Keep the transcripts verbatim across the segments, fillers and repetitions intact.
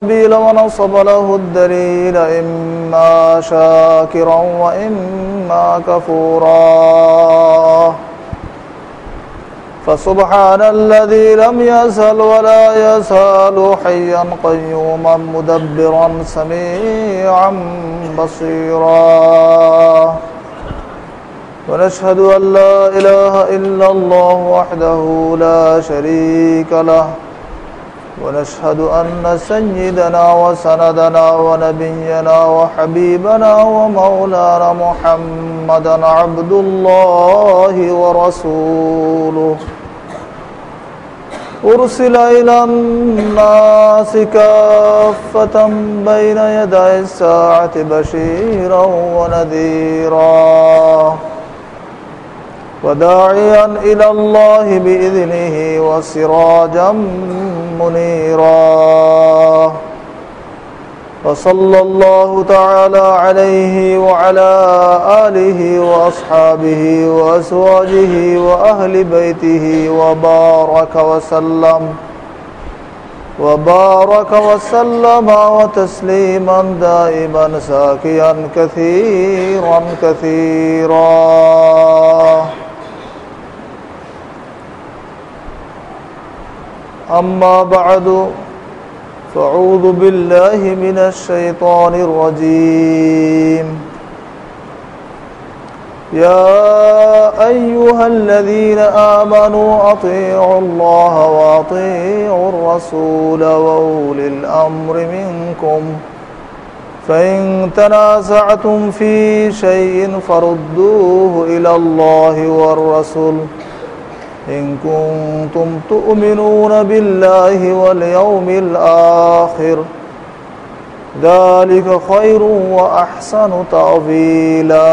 ونصب له الدليل إما شاكرا وإما كفورا فسبحان الذي لم يزل ولا يزال حيا قيوما مدبرا سميعا بصيرا ونشهد أن لا إله إلا الله وحده لا شريك له ونشهد أن سيدنا وسندنا ونبينا وحبيبنا ومولانا محمدا عبد الله ورسوله أرسل إلى الناس كافة بين يدي الساعة بشيرا ونذيرا وداعيا إلى الله بإذنه وسراجا منيرا وصلى الله تعالى عليه وعلى آله وأصحابه وأزواجه وأهل بيته وبارك وسلم وبارك وسلم وتسليما دائما زاكيا كثيرا كثيرا أما بعد فأعوذ بالله من الشيطان الرجيم يا أيها الذين آمنوا أطيعوا الله وأطيعوا الرسول وأولي الأمر منكم فإن تنازعتم في شيء فردوه إلى الله والرسول إن كنتم تؤمنون بالله واليوم الآخر ذلك خير وأحسن تأويلا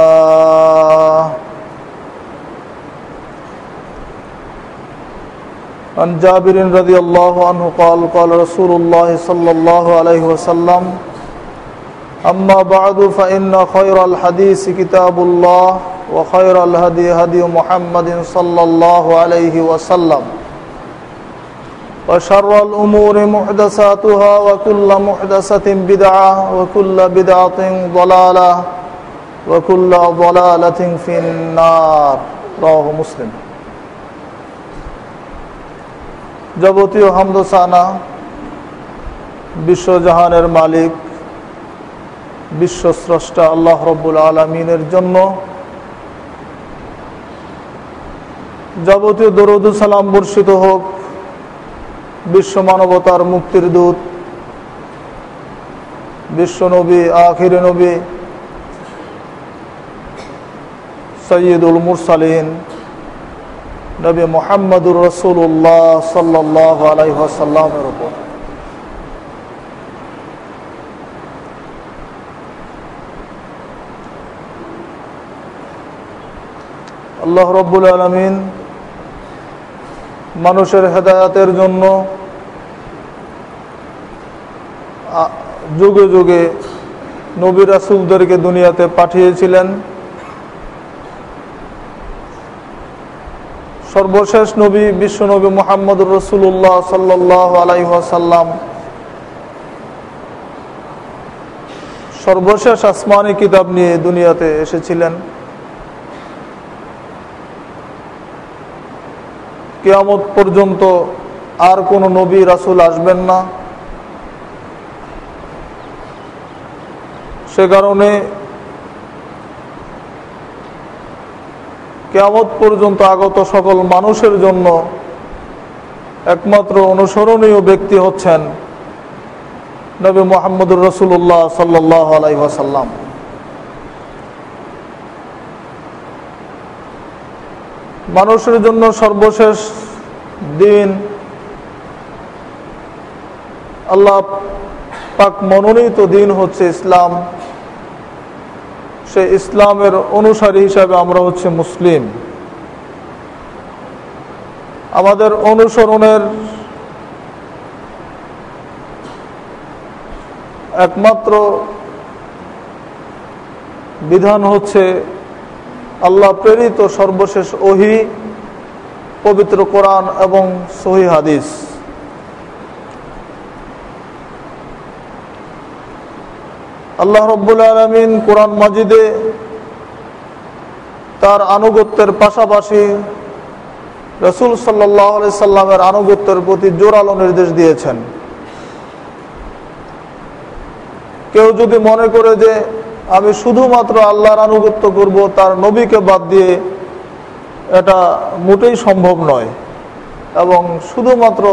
عن جابر رضي الله عنه قال قال رسول الله صلى الله عليه وسلم أما بعد فإن خير الحديث كتاب الله وخير الهدي هدي محمد صلى الله عليه وسلم وشر الأمور محدثاتها وكل محدثة بدعة وكل بدعة ضلالة وكل ضلالة في النار رواه مسلم যাবতীয় হামদ ও সানা বিশ্বজাহানের মালিক বিশ্বস্রষ্টা আল্লাহ রাব্বুল আলামিনের জন্য, যাবতীয় দরুদ ও সালাম বর্ষিত হোক বিশ্ব মানবতার মুক্তির দূত বিশ্ব নবী আখির নবী সৈয়দুল মুরসালিন নবী মুহাম্মদুর রাসূলুল্লাহ সাল্লাল্লাহু আলাইহি ওয়াসাল্লামের উপর। আল্লাহ রাব্বুল আলামিন মানুষের হেদায়েতের জন্য যুগে যুগে নবী রাসূলদেরকে দুনিয়াতে পাঠিয়েছিলেন। সর্বশেষ নবী বিশ্ব নবী মুহাম্মদুর রাসূলুল্লাহ সাল্লাল্লাহু আলাইহি ওয়াসাল্লাম সর্বশেষ আসমানি কিতাব নিয়ে দুনিয়াতে এসেছিলেন। কিয়ামত পর্যন্ত আর কোনো নবী রাসূল আসবেন না। সে কারণে কিয়ামত পর্যন্ত আগত সকল মানুষের জন্য একমাত্র অনুসরণীয় ব্যক্তি হচ্ছেন নবী মুহাম্মদুর রাসূলুল্লাহ সাল্লাল্লাহু আলাইহি ওয়াসাল্লাম। মানুষের জন্য সর্বশেষ দিন আল্লাহ পাক মনোনীত দিন হচ্ছে ইসলাম। সে ইসলামের অনুসারী হিসাবে আমরা হচ্ছে মুসলিম। আমাদের অনুসরণের একমাত্র বিধান হচ্ছে আল্লাহ প্রেরিত সর্বশেষ ওহী, পবিত্র কোরআন এবং সহিহ হাদিস। আল্লাহ রাব্বুল আলামিন কোরআন মাজিদে তার আনুগত্যের পাশাপাশি রাসূল সাল্লাল্লাহু আলাইহি সাল্লামের আনুগত্যের প্রতি জোরালো নির্দেশ দিয়েছেন। কেউ যদি মনে করে যে আমি শুধুমাত্র আল্লাহর আনুগত্য করব, তার নবীকে বাদ দিয়ে, এটা মোটেই সম্ভব নয়। এবং শুধুমাত্র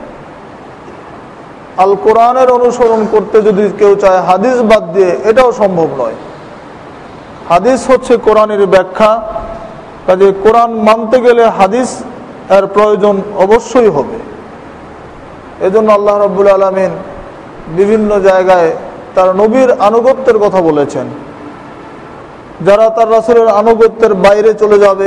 আল কোরআনের অনুসরণ করতে যদি কেউ চায় হাদিস বাদ দিয়ে, এটাও সম্ভব নয়। হাদিস হচ্ছে কোরআনের ব্যাখ্যা, কাজে কোরআন মানতে গেলে হাদিস এর প্রয়োজন অবশ্যই হবে। এজন্য আল্লাহ রাব্বুল আলামিন বিভিন্ন জায়গায় তার নবীর আনুগত্যের কথা বলেছেন। যারা তার রাসূলের আনুগত্যের বাইরে চলে যাবে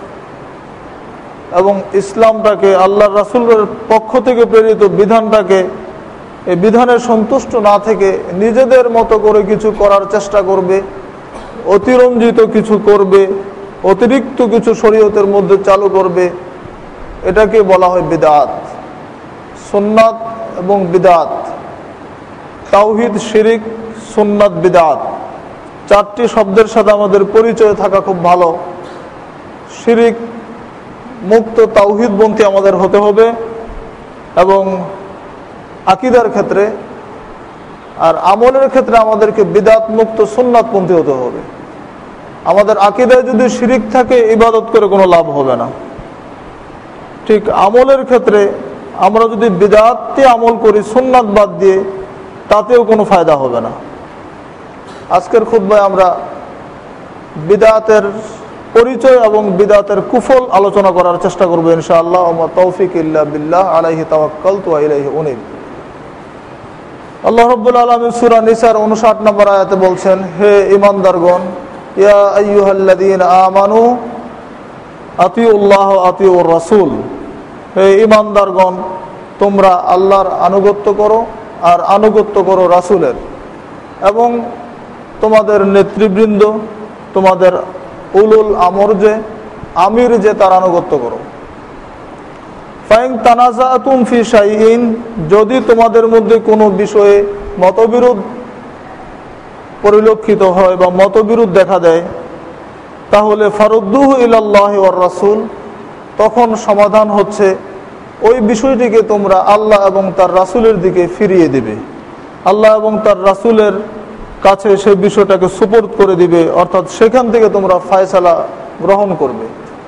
এবং ইসলামটাকে, আল্লাহর রাসূলের পক্ষ থেকে প্রেরিত বিধানটাকে, এই বিধানে সন্তুষ্ট না থেকে নিজেদের মতো করে কিছু করার চেষ্টা করবে, অতিরঞ্জিত কিছু করবে, অতিরিক্ত কিছু শরীয়তের মধ্যে চালু করবে, এটাকে বলা হয় বিদআত। সুন্নাত এবং বিদআত, তাওহীদ, শিরক, সুন্নাত, বিদআত, চারটি শব্দের সাথে আমাদের পরিচয় থাকা খুব ভালো। শিরক মুক্ত তাওহীদপন্থী আমাদের হতে হবে এবং আকীদার ক্ষেত্রে আর আমলের ক্ষেত্রে আমাদেরকে বিদআত মুক্ত সুন্নাতপন্থী হতে হবে। আমাদের আকীদায় যদি শিরক থাকে, ইবাদত করে কোনো লাভ হবে না। ঠিক আমলের ক্ষেত্রে আমরা যদি বিদআতে আমল করি সুন্নাত বাদ দিয়ে, তাতেও কোনো ফায়দা হবে না। আজকের খুতবায় আমরা বিদআতের পরিচয় এবং বিদআতের কুফল আলোচনা করার চেষ্টা করব ইনশাআল্লাহ। ওয়া তৌফিক ইল্লা বিল্লাহ, আলাইহি তাওয়াক্কালতু ওয়া ইলাইহি উনীব। আল্লাহ রাব্বুল আলামিন সূরা নিসার উনষাট নম্বর আয়াতে বলছেন, হে ঈমানদারগণ, ইয়া আইয়ুহাল্লাযীনা আমানু আতিউল্লাহ ওয়া আতিউর রাসূল, হে ঈমানদারগণ, তোমরা আল্লাহর আনুগত্য করো আর আনুগত্য করো রাসূলের, এবং তোমাদের নেতৃবৃন্দ, তোমাদের উলুল আমর যে আমির যে তার আনুগত্য করো। ফাইন তানাজাতুম ফি শাইইন, যদি তোমাদের মধ্যে কোনো বিষয়ে মতবিরোধ পরিলক্ষিত হয় বা মতবিরোধ দেখা দেয়, তাহলে ফারুদ্দুহু ইলাল্লাহি ওয়ার রাসূল, তখন সমাধান হচ্ছে ওই বিষয়টিকে তোমরা আল্লাহ এবং তার রাসূলের দিকে ফিরিয়ে দিবে। আল্লাহ এবং তার রাসূলের কাছে সেই বিষয়টাকে সুপর্দ করে দিবে, অর্থাৎ সেখান থেকে তোমরা ফয়সালা গ্রহণ করবে।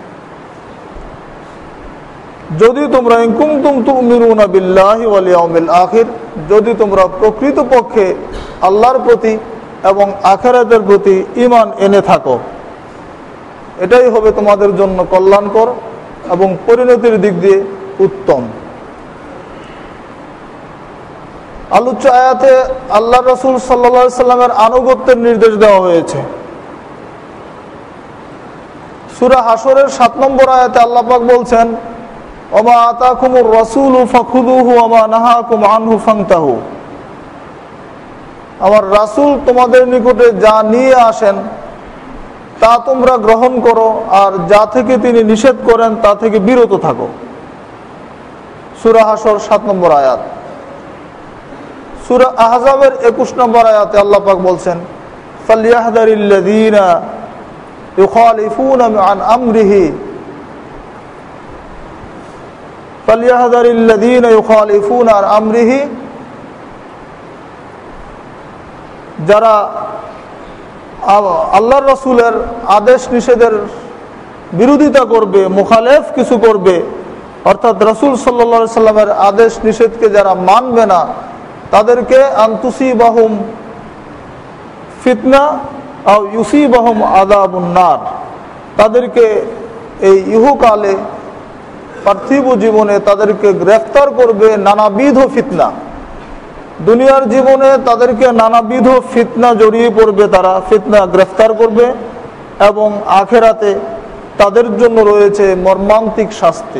যদি তোমরা ইন কুনতুম তুমিনুনা বিল্লাহি ওয়াল ইয়াউমিল আখির, যদি তোমরা প্রকৃতপক্ষে আল্লাহর প্রতি এবং আখিরাতের প্রতি ঈমান এনে থাকো, এটাই হবে তোমাদের জন্য কল্যাণকর এবং পরিণতির দিক দিয়ে উত্তম। আলোচ্য আয়াতে আল্লাহ রাসূল সাল্লাল্লাহু আলাইহি সাল্লামের আনুগত্যের নির্দেশ দেওয়া হয়েছে। সূরা হাশরের সাত নম্বর আয়াতে আল্লাহ পাক বলছেন, ওমা আতাকুমুর রাসূলু ফাখুযুহু ওয়া মা নাহাকুম আনহু ফান্তাহু, আমার রাসূল তোমাদের নিকটে যা নিয়ে আসেন তা তোমরা গ্রহণ করো, আর যা থেকে তিনি নিষেধ করেন তা থেকে বিরত থাকো। সূরা হাশর সাত নম্বর আয়াত। সূরা আহজাবের একুশ নম্বর আয়াতে আল্লাহ পাক বলছেন, ফালইয়াহদারিল্লাযীনা ইউখালিফুনা আন আমরিহি ফালইয়াহদারিল্লাযীনা ইউখালিফুনা আন আমরিহি, যারা আল্লাহর রাসূলের আদেশ নিষেধের বিরোধিতা করবে, মুখালেফ কিছু করবে, অর্থাৎ রাসূল সাল্লাল্লাহু আলাইহি সাল্লামের আদেশ নিষেধকে যারা মানবে না, তাদেরকে আনতুসিবাহুম ফিতনা আও ইউসিবাহুম আযাবুন নার, তাদেরকে এই ইহকালে পার্থিব জীবনে তাদেরকে গ্রেফতার করবে নানাবিধ ফিতনা। দুনিয়ার জীবনে তাদেরকে নানাবিধ ফিতনা জড়িয়ে পড়বে, তারা ফিতনা গ্রেফতার করবে, এবং আখেরাতে তাদের জন্য রয়েছে মর্মান্তিক শাস্তি।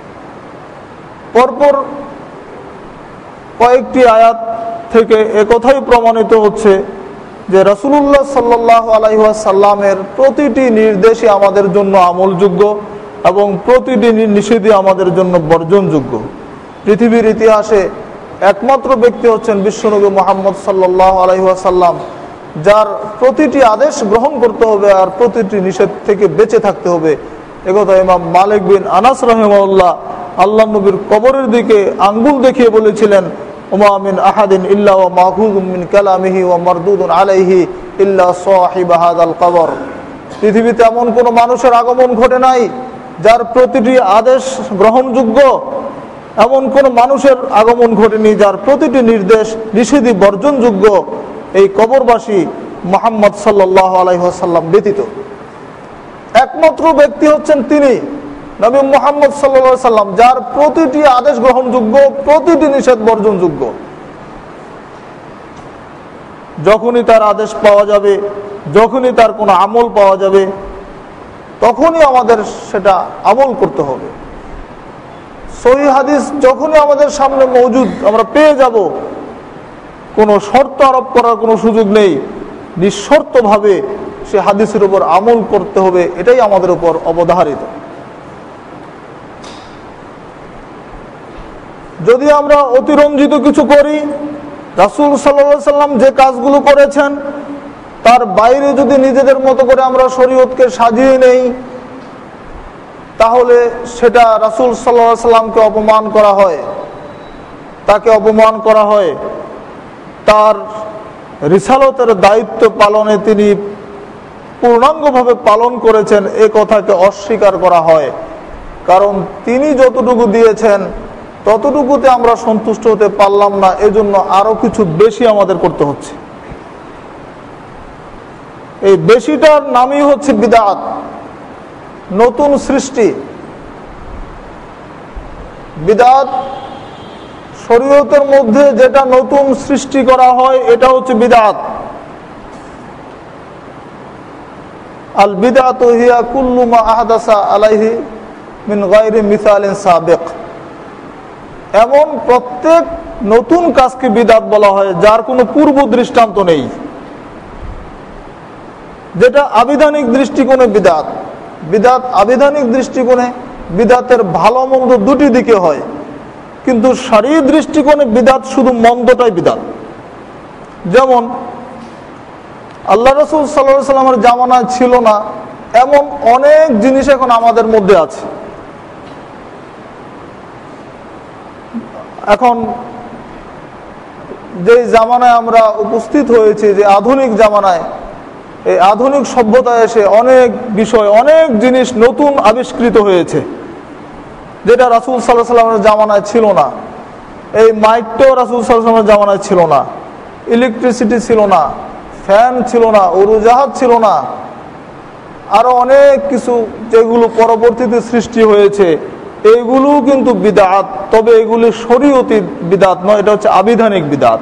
পরপর কয়েকটি আয়াত থেকে একথাই প্রমাণিত হচ্ছে যে রাসূলুল্লাহ সাল্লাল্লাহু আলাইহি ওয়াসাল্লামের প্রতিটি নির্দেশই আমাদের জন্য আমলযোগ্য এবং প্রতিটি নিষেধই আমাদের জন্য বর্জনযোগ্য। পৃথিবীর ইতিহাসে একমাত্র ব্যক্তি হচ্ছেন বিশ্বনবী মুহাম্মদ সাল্লাল্লাহু আলাইহি ওয়াসাল্লাম, যার প্রতিটি আদেশ গ্রহণ করতে হবে আর প্রতিটি নিষেধ থেকে বেঁচে থাকতে হবে। একথা ইমাম মালিক বিন আনাস রাহিমাহুল্লাহ আল্লাহ নবীর কবরের দিকে আঙ্গুল দেখিয়ে বলেছিলেন, ওমা মিন আহাদিন ইল্লা ওয়া মাখুযুম মিন কালামিহি ওয়া মারদুদুন আলাইহি ইল্লা সাহিব হাযাল কবর। পৃথিবীতে এমন কোন মানুষের আগমন ঘটে নাই যার প্রতিটি আদেশ গ্রহণযোগ্য, এমন কোন মানুষের আগমন ঘটেনি যার প্রতিটি নির্দেশ নিষেধই বর্জনযোগ্য, এই কবরবাসী মুহাম্মদ সাল্লাল্লাহু আলাইহি ওয়াসাল্লাম ব্যতীত। একমাত্র ব্যক্তি হচ্ছেন তিনি নবী মুহাম্মদ সাল্লাল্লাহু আলাইহি ওয়াসাল্লাম, যার প্রতিটি আদেশ গ্রহণযোগ্য, প্রতিটি নিষেধ বর্জনযোগ্য। যখনই তার আদেশ পাওয়া যাবে, যখনই তার কোনো আমল পাওয়া যাবে, তখনই আমাদের সেটা আমল করতে হবে। সহিহ হাদিস যখনই আমাদের সামনে মজুদ, আমরা পেয়ে যাব, কোনো শর্ত আরোপ করার কোনো সুযোগ নেই, নিঃশর্তভাবে সে হাদিসের উপর আমল করতে হবে, এটাই আমাদের উপর অবধারিত। যদি আমরা অতিরঞ্জিত কিছু করি, রাসূল সাল্লাল্লাহু আলাইহি সাল্লাম যে কাজগুলো করেছেন তার বাইরে যদি নিজেদের মতো করে আমরা শরীয়তকে সাজিয়ে নেই, তাহলে সেটা রাসূল সাল্লাল্লাহু আলাইহি সাল্লামকে অপমান করা হয়, তাকে অপমান করা হয়। তার রিসালতের দায়িত্ব পালনে তিনি পূর্ণাঙ্গভাবে পালন করেছেন এ কথাকে অস্বীকার করা হয়। কারণ তিনি যতটুকু দিয়েছেন ততটুকুতে আমরা সন্তুষ্ট হতে পারলাম না, এজন্য আরো কিছু বেশি আমাদের করতে হচ্ছে। এই বেশিটার নামই হচ্ছে বিদআত, নতুন সৃষ্টি। বিদআত শরীয়তের মধ্যে যেটা নতুন সৃষ্টি করা হয় এটা হচ্ছে বিদআত। আল বিদআতু হিয়া কুল্লু মা আহদাসা আলাইহি মিন গায়রি মিসালিন সাবিক। এমন প্রত্যেক নতুন কাজকে বিদআত বলা হয় যার কোনো পূর্ব দৃষ্টান্ত নেই, যেটা আবিধানিক দৃষ্টিকোণে বিদআত। বিদআত আবিধানিক দৃষ্টিকোণে বিদআতের ভালো মন্দ দুটি দিকে হয়, কিন্তু শরঈ দৃষ্টিকোণে বিদআত শুধু মন্দটাই বিদআত। যেমন আল্লাহ রাসূল সাল্লাল্লাহু আলাইহি সাল্লামের জামানায় ছিল না এমন অনেক জিনিস এখন আমাদের মধ্যে আছে। এখন যে জামানায় আমরা উপস্থিত হয়েছি, যে আধুনিক জামানায়, এই আধুনিক সভ্যতায় এসে অনেক বিষয়, অনেক জিনিস নতুন আবিষ্কৃত হয়েছে যেটা রাসূল সাল্লাল্লাহু আলাইহি সাল্লামের জামানায় ছিল না। এই মাইকটাও রাসূল সাল্লাল্লাহু আলাইহি সাল্লামের জামানায় ছিল না, ইলেকট্রিসিটি ছিল না, ফ্যান ছিল না, উড়োজাহাজ ছিল না, আরো অনেক কিছু যেগুলো পরবর্তীতে সৃষ্টি হয়েছে, এগুলো কিন্তু বিদআত। তবে এগুলি শরীয়তি বিদআত নয়, এটা হচ্ছে আবিধানিক বিদআত।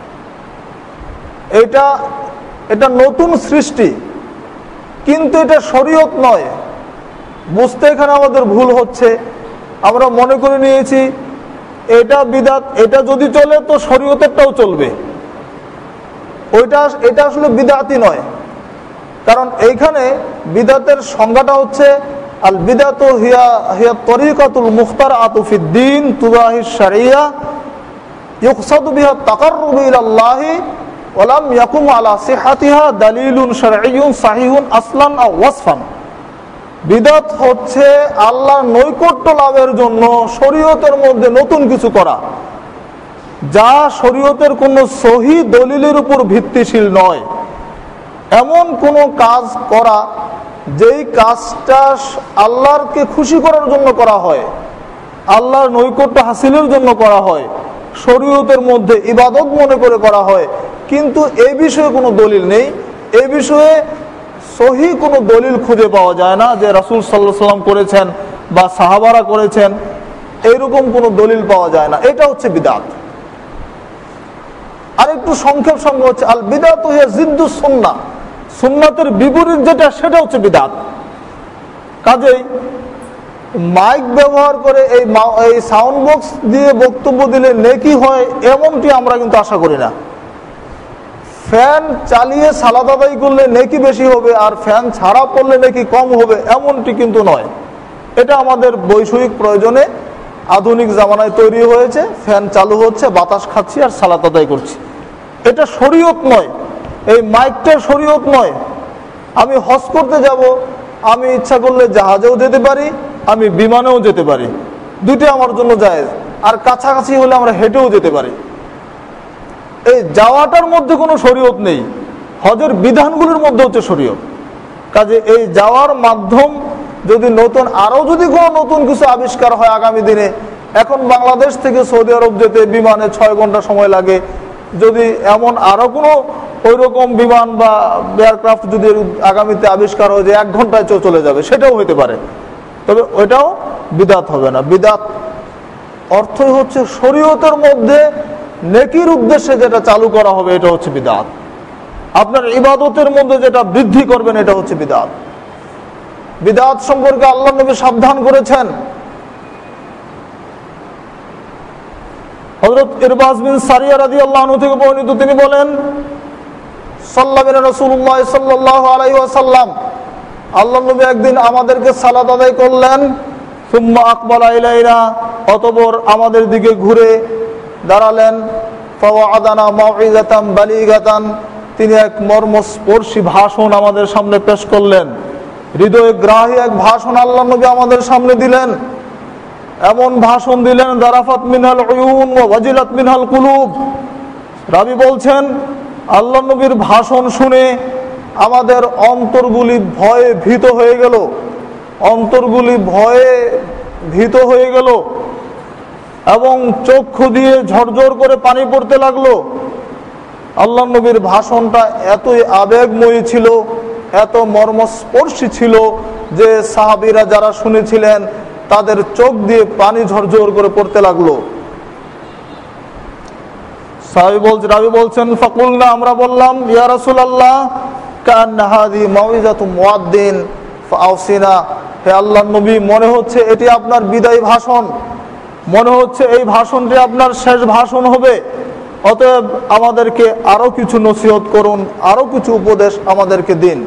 এটা এটা নতুন সৃষ্টি, কিন্তু এটা শরীয়ত নয়। বুঝতে এখানে আমাদের ভুল হচ্ছে। আমরা মনে করে নিয়েছি এটা বিদআত, এটা যদি চলে তো শরীয়তেরটাও চলবে। ওইটা এটা আসলে বিদআতই নয়। কারণ এইখানে বিদআতের সংজ্ঞাটা হচ্ছে আল বিদআতু হিয়া হিয়া তরিকাতুল মুখতারাতু ফিদ-দীন তুদাহি শারিয়া ইউকসাদু বিহা তাকাররুবু ইলাল্লাহি ওয়া লাম ইয়াকুম আলা সিহহাতিহা দালিলুন শারঈয়ুন সাহিহুন আসলান আও ওয়াসফান। বিদআত হচ্ছে আল্লাহর নৈকট্য লাভের জন্য শরীয়তের মধ্যে নতুন কিছু করা, যা শরীয়তের কোনো সহি দলিলের উপর ভিত্তিশীল নয়। এমন কোনো কাজ করা যেই কাজটা আল্লাহকে খুশি করার জন্য করা হয়, আল্লাহর নৈকট্য হাসিলের জন্য করা হয়, শরীয়তের মধ্যে ইবাদত মনে করে করা হয়, কিন্তু এই বিষয়ে কোনো দলিল নেই। এই বিষয়ে সহি কোনো দলিল খুঁজে পাওয়া যায় না যে রাসূল সাল্লাল্লাহু আলাইহি সাল্লাম করেছেন বা সাহাবারা করেছেন, এইরকম কোনো দলিল পাওয়া যায় না। এটা হচ্ছে বিদআত। আর একটু সংক্ষেপ সঙ্গে হচ্ছে আল বিদআতু হিয়া জিদ্দুস সুন্নাহ, সুন্নাতের বিপরীত যেটা সেটা হচ্ছে বিদআত। কাজেই মাইক ব্যবহার করে এই এই সাউন্ড বক্স দিয়ে বক্তব্য দিলে নেকি হয় এমনটি আমরা কিন্তু আশা করি না। ফ্যান চালিয়ে সালাত আদায় করলে নেকি বেশি হবে আর ফ্যান ছাড়া পড়লে নেকি কম হবে এমনটি কিন্তু নয়। এটা আমাদের বৈষয়িক প্রয়োজনে আধুনিক জামানায় তৈরি হয়েছে। ফ্যান চালু হচ্ছে, বাতাস খাচ্ছি আর সালাত আদায় করছি, এটা শরীয়ত নয়। এই মাইকটা শরীয়ত নয়। আমি হজ করতে যাব, আমি ইচ্ছা করলে জাহাজেও যেতে পারি, আমি বিমানেও যেতে পারি, দুটো আমার জন্য জায়েজ। আর কাছাকাছি হলে আমরা হেঁটেও যেতে পারি। এই যাওয়াটার মধ্যে কোনো শরীয়ত নেই, হজের বিধানগুলোর মধ্যে হচ্ছে শরীয়ত। কাজে এই যাওয়ার মাধ্যম যদি নতুন আরো যদি কোনো নতুন কিছু আবিষ্কার হয় আগামী দিনে, এখন বাংলাদেশ থেকে সৌদি আরব যেতে বিমানে ছয় ঘন্টা সময় লাগে, যদি এমন আরো কোনো ওই রকম বিমান বা এয়ারক্রাফট যদি আগামীতে আবিষ্কার হয় যে এক ঘন্টায় চলে যাবে, সেটাও হতে পারে, তবে ওইটাও বিদাত হবে না। বিদাত অর্থই হচ্ছে শরীয়তের মধ্যে নেকির উদ্দেশ্যে যেটা চালু করা হবে, এটা হচ্ছে বিদাত। আপনার ইবাদতের মধ্যে যেটা বৃদ্ধি করবেন, এটা হচ্ছে বিদাত। বিদাত সম্পর্কে আল্লাহ নবী সাবধান করেছেন। হযরত ইরবাজ বিন সারিয়া রাদিয়াল্লাহু আনহু থেকে বর্ণিত, তিনি বলেন, সাল্লাল্লাহু রাসূলুল্লাহ সাল্লাল্লাহু আলাইহি ওয়াসাল্লাম, আল্লাহ নবী একদিন আমাদেরকে সালাত আদায় করলেন। সুম্মা আকবালা ইলাইনা, অতঃপর আমাদের দিকে ঘুরে দাঁড়ালেন। ফাওয়াদানা মাউইযাতান বালিগাতান, তিনি এক মর্মস্পর্শী ভাষণ আমাদের সামনে পেশ করলেন। হৃদয় গ্রাহী এক ভাষণ আল্লাহ নবী আমাদের সামনে দিলেন। এমন ভাষণ দিলেন, দারাফাত মিনাল উয়ুন ওয়া ওয়াজিলাত মিনাল কুলুব। রাবী বলছেন, আল্লাহ নবীর ভাষণ শুনে আমাদের অন্তরগুলি ভয়ে ভীত হয়ে গেল, অন্তরগুলি ভয়ে ভীত হয়ে গেল এবং চক্ষু দিয়ে ঝরঝর করে পানি পড়তে লাগলো। আল্লাহ নবীর ভাষণটা এতই আবেগময়ী ছিল, এত মর্মস্পর্শী ছিল যে সাহাবীরা যারা শুনেছিলেন তাদের চোখ দিয়ে পানি ঝরঝর করে পড়তে লাগলো। সাহাবী বলছে, রাবী বলছেন, ফাকুলনা, আমরা বললাম, ইয়া রাসূলুল্লাহ, কান্না হাযি মাউইযাতু মুয়াদ্দিন ফাআউসিনা, হে আল্লাহর নবী, মনে হচ্ছে এটি আপনার বিদায়ী ভাষণ, মনে হচ্ছে এই ভাষণটি আপনার শেষ ভাষণ হবে, অতএব আমাদেরকে আরো কিছু নসিহত করুন, আরো কিছু উপদেশ আমাদেরকে দিন।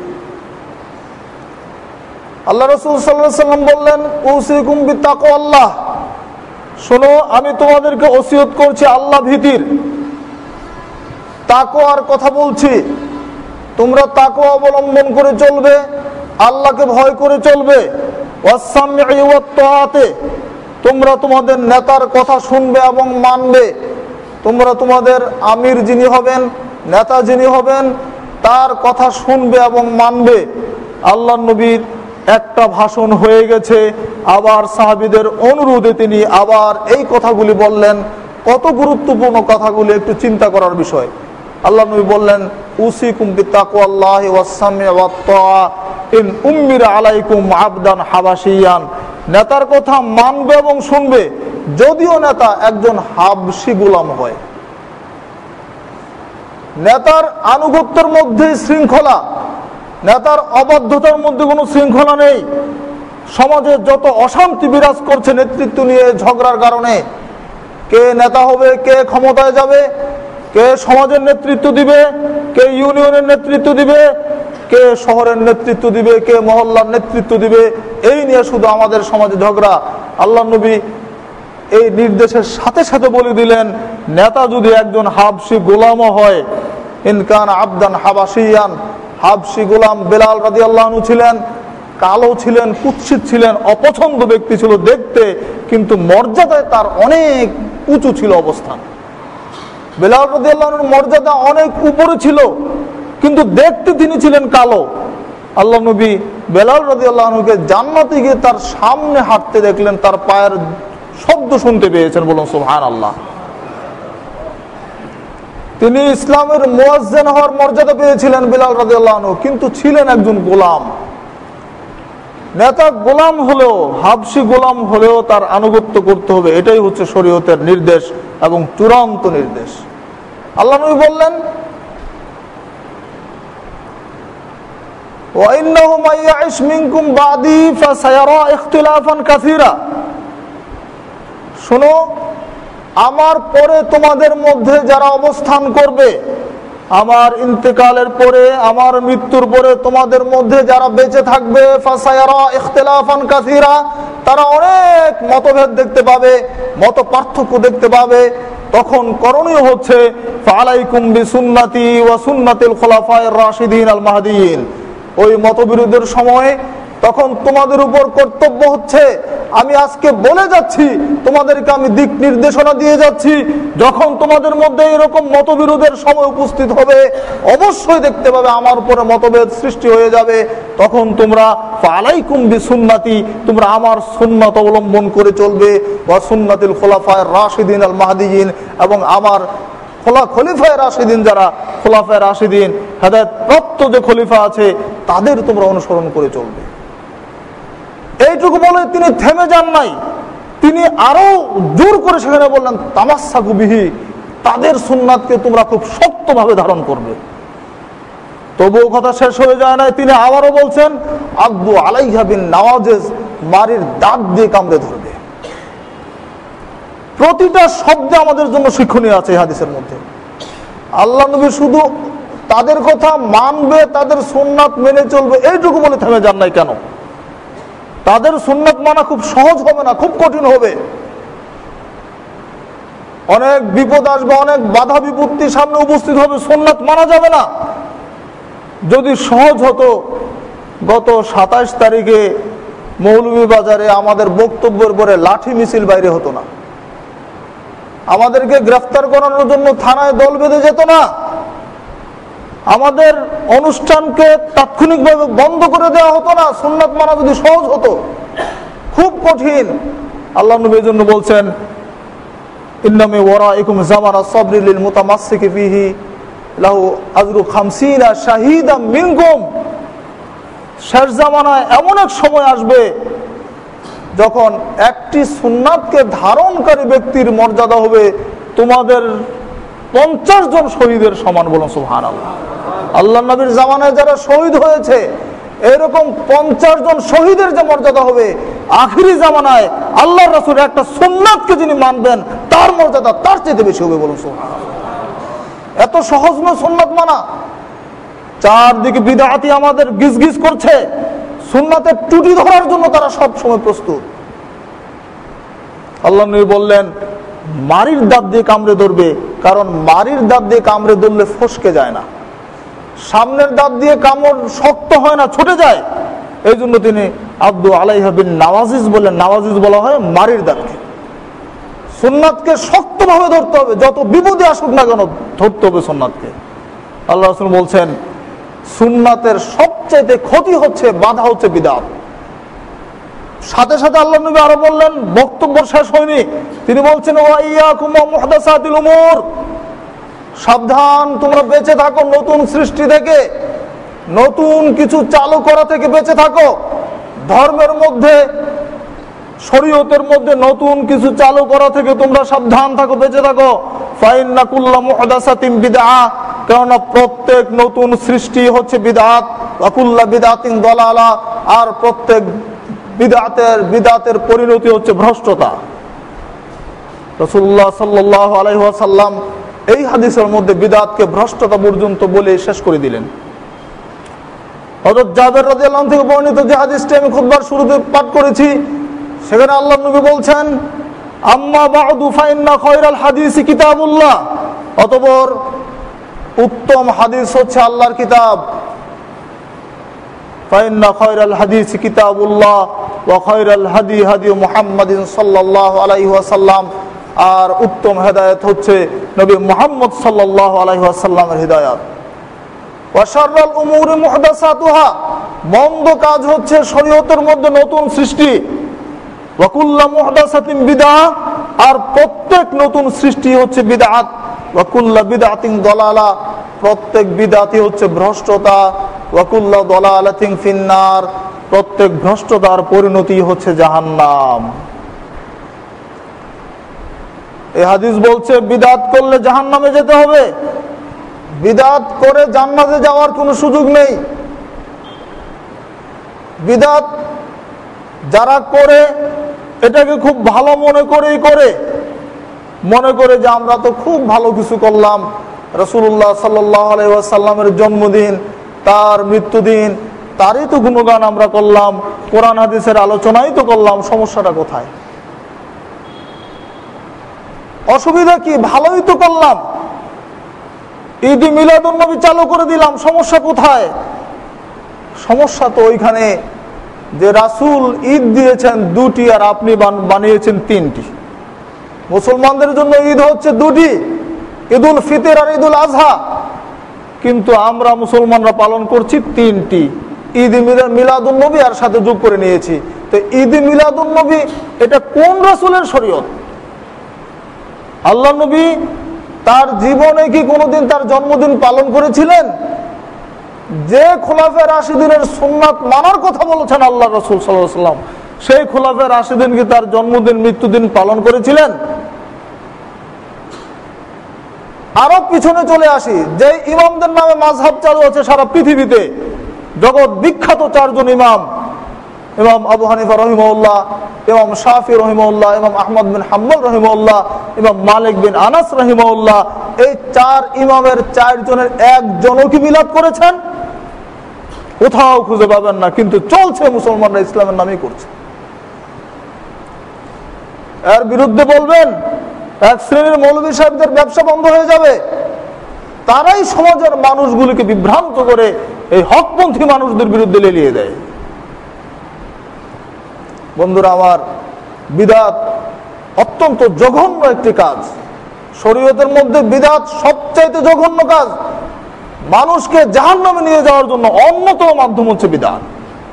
আল্লাহ রাসূল সাল্লাল্লাহু আলাইহি ওয়াসাল্লাম বললেন, উসিকুম বিতাকওয়াল্লাহ, শোনো, আমি তোমাদেরকে ওসিয়ত করছি আল্লাহ ভীতির, তাকওয়ার কথা বলছি। তোমরা তাকওয়া অবলম্বন করে চলবে, আল্লাহকে ভয় করে চলবে। ওয়াসসামঈ ওয়াত তাআতি, তোমরা তোমাদের নেতার কথা শুনবে এবং মানবে। তোমরা তোমাদের আমির যিনি হবেন, নেতা যিনি হবেন, তার কথা শুনবে এবং মানবে। আল্লাহ নবীর একটা ভাষণ হয়ে গেছে, আবার সাহাবীদের অনুরোধে তিনি আবার এই কথাগুলি বললেন। কত গুরুত্বপূর্ণ কথাগুলি, একটু চিন্তা করার বিষয়। আল্লাহ নবী বললেন, উসিকুম বিতাকওয়াল্লাহি ওয়াসসামঈ ওয়াত তাআ ইন উম্মিরা আলাইকুম আবদান হাবাশিয়ান, নেতার কথা মানবে এবং শুনবে, যদিও নেতা একজন হাবশী গোলাম হয়। নেতার আনুগত্যের মধ্যে শৃঙ্খলা, নেতার অবাধ্যতার মধ্যে কোনো শৃঙ্খলা নেই। সমাজে যত অশান্তি বিরাজ করছে নেতৃত্ব নিয়ে ঝগড়ার কারণে, কে নেতা হবে, কে ক্ষমতায় যাবে, কে সমাজের নেতৃত্ব দিবে, কে ইউনিয়নের নেতৃত্ব দিবে, কে শহরের নেতৃত্ব দিবে, কে মহল্লার নেতৃত্ব দিবে, এই নিয়ে শুধু আমাদের সমাজে ঝগড়া। আল্লাহ নবী এই নির্দেশের সাথে সাথে বলে দিলেন, নেতা যদি একজন হাবশী গোলামও হয়, ইনকান আবদান হাবাশিয়ান, হাবশী গোলাম বেলাল রাদিয়াল্লাহু আনহু ছিলেন, কালো ছিলেন, কুৎসিত ছিলেন, অপছন্দ ব্যক্তি ছিল দেখতে, কিন্তু মর্যাদায় তার অনেক উঁচু ছিল অবস্থান। বেলাল রাদিয়াল্লাহু আনহুর মর্যাদা অনেক উপরে ছিল, কিন্তু দেখতে তিনি ছিলেন কালো। আল্লাহ নবী বেলাল রাদিয়াল্লাহু আনহুকে জান্নাতে গিয়ে তার সামনে হাঁটতে দেখলেন, তার পায়ের শব্দ শুনতে পেয়েছেন, বলুন সুবহানাল্লাহ। তিনি ইসলামের মুয়াজ্জিন হওয়ার মর্যাদা পেয়েছিলেন বেলাল রাদিয়াল্লাহু আনহু, কিন্তু ছিলেন একজন গোলাম। নেতা গোলাম হলেও, হাবশী গোলাম হলেও তার আনুগত্য করতে হবে, এটাই হচ্ছে শরীয়তের নির্দেশ এবং চূড়ান্ত নির্দেশ। আল্লাহ নবী বললেন, ওয়াইন্নাহু মাইয়াইশ মিনকুম বাদি ফাসায়ারা ইখতিলাফান কাসীরা, শোনো, আমার পরে তোমাদের মধ্যে যারা অবস্থান করবে, আমার ইন্তেকালের পরে, আমার মৃত্যুর পরে তোমাদের মধ্যে যারা বেঁচে থাকবে, ফাসায়ারা ইখতিলাফান কাসীরা, তারা অনেক মতভেদ দেখতে পাবে, মত পার্থক্য দেখতে পাবে। তখন করণীয় হচ্ছে ফালাইকুম বিসুন্নতি ওয়া সুন্নাতিল খুলাফায়ে রাশিদিন আল মাহদিয়িন। ওই মতবিরোধের সময় তখন তোমাদের উপর কর্তব্য হচ্ছে, আমি আজকে বলে যাচ্ছি, তোমাদেরকে আমি দিক নির্দেশনা দিয়ে যাচ্ছি, যখন তোমাদের মধ্যে এরকম মতবিরোধের সময় উপস্থিত হবে, অবশ্যই দেখতে পাবে আমার উপরে মতভেদ সৃষ্টি হয়ে যাবে, তখন তোমরা ফালাইকুম বিসুন্নতি, তোমরা আমার সুন্নাত অবলম্বন করে চলবে, ওয়া সুন্নাতিল খুলাফায়ে রাশিদিন আল মাহদিয়িন, এবং আমার খোলা খলিফায়ে রাশিদিন, যারা খোলাফায়ে রাশিদিন হেদায়েত প্রাপ্ত যে খলিফা আছে তাদের তোমরা অনুসরণ করে চলবে। এইটুকু বলে তিনি থেমে যান নাই, তিনি আরো জোর করে সেখানে বললেন তামাসসাকু বিহি, তাদের সুন্নাতকে তোমরা খুব শক্তভাবে ধারণ করবে। তবুও কথা শেষ হয়ে যায় না, তিনি আবারও বলছেন আব্দু আলাইহা বিন নাওয়াজিজ, মারির দাঁত দিয়ে কামড়ে ধরবে। প্রতিটা শব্দে আমাদের জন্য শিক্ষণীয় আছে এই হাদিসের মধ্যে। আল্লাহ নবী শুধু তাদের কথা মানবে, তাদের সুন্নাত মেনে চলবে, এইটুকু বলে থেমে যান নাই। কেন? তাদের সুন্নাত মানা খুব সহজ হবে না, খুব কঠিন হবে। অনেক বিপদ আসবে, অনেক বাধা বিপত্তির সামনে উপস্থিত হবে, সুন্নাত মানা যাবে না। যদি সহজ হতো, গত সাতাইশ তারিখে মৌলভীবাজারে আমাদের বক্তব্যের পরে লাঠি মিছিল বাইরে হতো না, আমাদেরকে গ্রেফতার করানোর জন্য থানায় দল বেঁধে যেত না, আমাদের অনুষ্ঠানকে তাৎক্ষণিকভাবে বন্ধ করে দেওয়া হতো না, সুন্নাত মানা যদি সহজ হতো। খুব কঠিন। আল্লাহ নবী এর জন্য বলছেন ইন্নামি ওয়ারাইকুম জামানা সাবরি লিল মুতামাসসিকি ফিহি লাহু আজরু খামসিনা শাহীদাম মিনকুম। শেষ জামানায় এমন এক সময় আসবে যখন একটি সুন্নাতকে ধারণকারী ব্যক্তির মর্যাদা হবে তোমাদের পঞ্চাশ জন শহীদের সমান। বলুন সুবহানাল্লাহ। আল্লাহ নবীর জামানায় যারা শহীদ হয়েছে, এরকম পঞ্চাশ জন শহীদের যে মর্যাদা হবে, আখিরি জামানায় আল্লাহ রাসূল একটা সুন্নাতকে যিনি মানবেন তার মর্যাদা তার চেয়ে বেশি হবে। বলুন সুবহানাল্লাহ। এত সহজ নয় সুন্নাত মানা। চারদিকে বিদআতি আমাদের গিজগিজ করছে, সুন্নাতের টুটি ধরার জন্য তারা সব সময় প্রস্তুত। আল্লাহ নবী বললেন মারির দাঁত দিয়ে কামড়ে ধরবে, কারণ মারির দাঁত দিয়ে কামড়ে ধরলে ফসকে যায় না, সামনের দাঁত দিয়ে কামড় শক্ত হয় না, ছুটে যায়। এই জন্য তিনি আব্দু আলাইহা বিন নাওয়াজিজ বললেন। নাওয়াজিজ বলা হয় মারির দাঁতকে। সুন্নাতকে শক্তভাবে ধরতে হবে, যত বিপদে আসুক না কেন ধরতে হবে সুন্নাতকে। আল্লাহ রাসূল বলছেন সুন্নাতের সবচেয়ে ক্ষতি হচ্ছে, বাধা হচ্ছে বিদআত। সাথে সাথে আল্লাহ নবী আরো বললেন, বক্তব্য শেষ হয়নি, তিনি বলছেন ওয়া ইয়াকুম ওয়া মুহদাসাতিল উমুর, সাবধান, তোমরা বেঁচে থাকো নতুন সৃষ্টি থেকে, নতুন কিছু চালু করা থেকে বেঁচে থাকো। ধর্মের মধ্যে, শরীয়তের মধ্যে নতুন কিছু চালু করা থেকে তোমরা সাবধান থাকো, বেঁচে থাকো। ফাইন্না কুল্লা মুহদাসাতিন বিদআহ, কারণ প্রত্যেক নতুন সৃষ্টি হচ্ছে বিদআত। ওয়া কুল্লা বিদআতিন দালালা, আর প্রত্যেক বিদআতের বিদআতের পরিণতি হচ্ছে ভ্রষ্টতা। রাসূলুল্লাহ সাল্লাল্লাহু আলাইহি ওয়াসাল্লাম এই হাদিসের মধ্যে বিদআতকে ভ্রষ্টতা পর্যন্ত বলে শেষ করে দিলেন। হযরত জাবের রাদিয়াল্লাহু আনহু থেকে বর্ণিত যে হাদিসটি আমি খুতবার শুরুতে পাঠ করেছি, সেখানে আল্লাহর নবী বলছেন আম্মা বা'দু ফাইন্না খায়রাল হাদিসি কিতাবুল্লাহ, অতঃপর উত্তম হাদিস হচ্ছে আল্লাহর কিতাব। ফাইন্না খায়রাল হাদিসি কিতাবুল্লাহ ওয়া খায়রাল হাদি হাদি মুহাম্মাদিন সাল্লাল্লাহু আলাইহি ওয়াসাল্লাম, আর উত্তম হেদায়েত হচ্ছে নবী মুহাম্মদ সাল্লাল্লাহু আলাইহি ওয়াসাল্লামের হিদায়াত। ওয়া শাররাল উমুরি মুহদাসাতুহা, মন্দ কাজ হচ্ছে শরীয়তের মধ্যে নতুন সৃষ্টি। ওয়া কুল্লু মুহদাসাতিন বিদআহ, আর প্রত্যেক নতুন সৃষ্টি হচ্ছে বিদআত। ওয়া কুল্লু বিদআতিন দালালা, প্রত্যেক বিদআতি হচ্ছে ভ্রষ্টতা। ওয়া কুল্লু দালালাতিন ফিন্নার, প্রত্যেক ভ্রষ্টতার পরিণতি হচ্ছে জাহান্নাম। এই হাদিস বলছে বিদআত করলে জাহান্নামে যেতে হবে, বিদআত করে জান্নাতে যাওয়ার কোনো সুযোগ নেই। বিদআত যারা করে এটাকে খুব ভালো মনে করেই করে, মনে করে যে আমরা তো খুব ভালো কিছু করলাম, রাসূলুল্লাহ সাল্লাল্লাহু আলাইহি ওয়াসাল্লামের জন্মদিন, তার মৃত্যুদিন, তারই তো গুণগান আমরা করলাম, কোরআন হাদিসের আলোচনাই তো করলাম, সমস্যাটা কোথায়? অসুবিধা কি? ভালোই তো করলাম, ঈদ মিলাদুন নবী চালু করে দিলাম, সমস্যা কোথায়? সমস্যা তো ওইখানে যে রাসূল ঈদ দিয়েছেন দুটি আর আপনি বানিয়েছেন তিনটি। মুসলমানদের জন্য ঈদ হচ্ছে দুটি, ঈদুল ফিতর আর ঈদুল আজহা, কিন্তু আমরা মুসলমানরা পালন করছি তিনটি, ঈদ মিলাদুন নবী আর সাথে যোগ করে নিয়েছি। তো ঈদ মিলাদুন নবী এটা কোন রাসূলের শরীয়ত? আল্লাহ নবী তার জীবনে কি কোনোদিন তার জন্মদিন পালন করেছিলেন? যে খোলাফায়ে রাশিদিনের সুন্নাত মানার কথা বলেছেন আল্লাহ রাসূল সাল্লাল্লাহু আলাইহি ওয়াসাল্লাম, সেই খোলাফায়ে রাশিদিন কি তার জন্মদিন মৃত্যুদিন পালন করেছিলেন? আরো পিছনে চলে আসি, যে ইমামদের নামে মাযহাব চালু আছে সারা পৃথিবীতে, জগৎ বিখ্যাত চারজন ইমাম, ইমাম আবু হানিফা রাহিমাহুল্লাহ, ইমাম শাফি রাহিমাহুল্লাহ, ইমাম আহমদ বিন হাম্বল রাহিমাহুল্লাহ, ইমাম মালিক বিন আনাস রাহিমাহুল্লাহ, এই চার ইমামের চারজনের একজনও কি মিলাদ করেছেন? কোথাও খুঁজে পাবেন না, কিন্তু চলছে, মুসলমানরা ইসলামের নামেই করছে। এর বিরুদ্ধে বলবেন এক শ্রেণীর মৌলভী সাহেবদের ব্যবসা বন্ধ হয়ে যাবে, তারাই সমাজের মানুষগুলিকে বিভ্রান্ত করে এই হকপন্থী মানুষদের বিরুদ্ধে লেলিয়ে দেয়। বন্ধুরা আমার, বিদআত অত্যন্ত জঘন্য একটি কাজ। শরীয়তের মধ্যে বিদআত সবচাইতে জঘন্য কাজ। মানুষকে জাহান্নামে নিয়ে যাওয়ার জন্য অন্যতম মাধ্যম হচ্ছে বিদআত।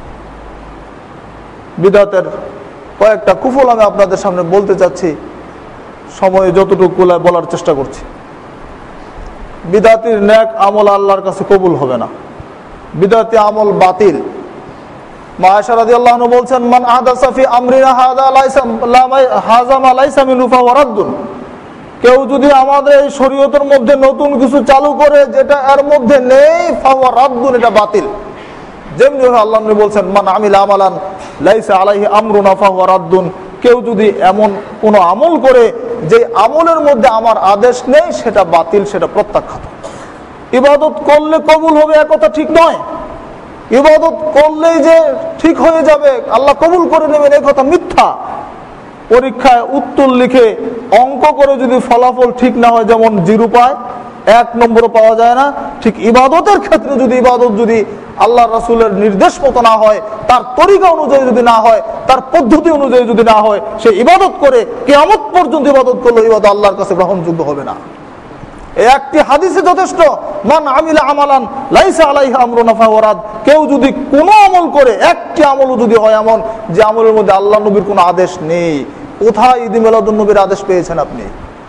বিদআতের কয়েকটা কুফল আমি আপনাদের সামনে বলতে চাচ্ছি, সময়ে যতটুকু বলার চেষ্টা করছি। বিদআতের নেক আমল আল্লাহর কাছে কবুল হবে না, বিদআতি আমল বাতিল। মা আয়েশা রাদিয়াল্লাহু আনহা বলছেন, মান আহদাসা ফি আমরিনা হাযা লাইসা হাযা মা লাইসা মিনহু ফাহুয়া রাদ্দুন। কেউ যদি আমাদের এই শরীয়তের মধ্যে নতুন কিছু চালু করে যেটা এর মধ্যে নেই, ফাহুয়া রাদ্দুন, এটা বাতিল। যেমনি আল্লাহ নবী বলছেন, মান আমিলা আমালান লাইসা আলাইহি আমরুনা ফাহুয়া রাদ্দুন। কেউ যদি এমন কোন আমল করে যে আমলের মধ্যে আমার আদেশ নেই, সেটা বাতিল, সেটা প্রত্যাখ্যাত। ইবাদত করলে কবুল হবে এ কথা ঠিক নয়, ইবাদত করলেই যে ঠিক হয়ে যাবে, আল্লাহ কবুল করে নেবেন, এই কথা মিথ্যা। পরীক্ষায় উত্তর লিখে অঙ্ক করে যদি ফলাফল ঠিক না হয়, যেমন জিরো পায়, এক নম্বরও পাওয়া যায় না, ঠিক ইবাদতের ক্ষেত্রে যদি ইবাদত যদি আল্লাহ রাসূলের নির্দেশ মতো না হয়, তার তরিকা অনুযায়ী যদি না হয়, তার পদ্ধতি অনুযায়ী যদি না হয়, সে ইবাদত করে কিয়ামত পর্যন্ত ইবাদত করলে ইবাদত আল্লাহর কাছে গ্রহণযোগ্য হবে না। এই একটি হাদিসে যথেষ্ট, মান আমিলা আমালান লাইসা আলাইহি আমরুনা ফাহুয়া রাদ। কেউ যদি কোনো আমল করে, একটি আমলও যদি হয় এমন যে আমলের মধ্যে আল্লাহ নবীর কোনো আদেশ নেই, কোথায় ঈদ মিলাদুন নবীর আদেশ পেয়েছেন আপনি?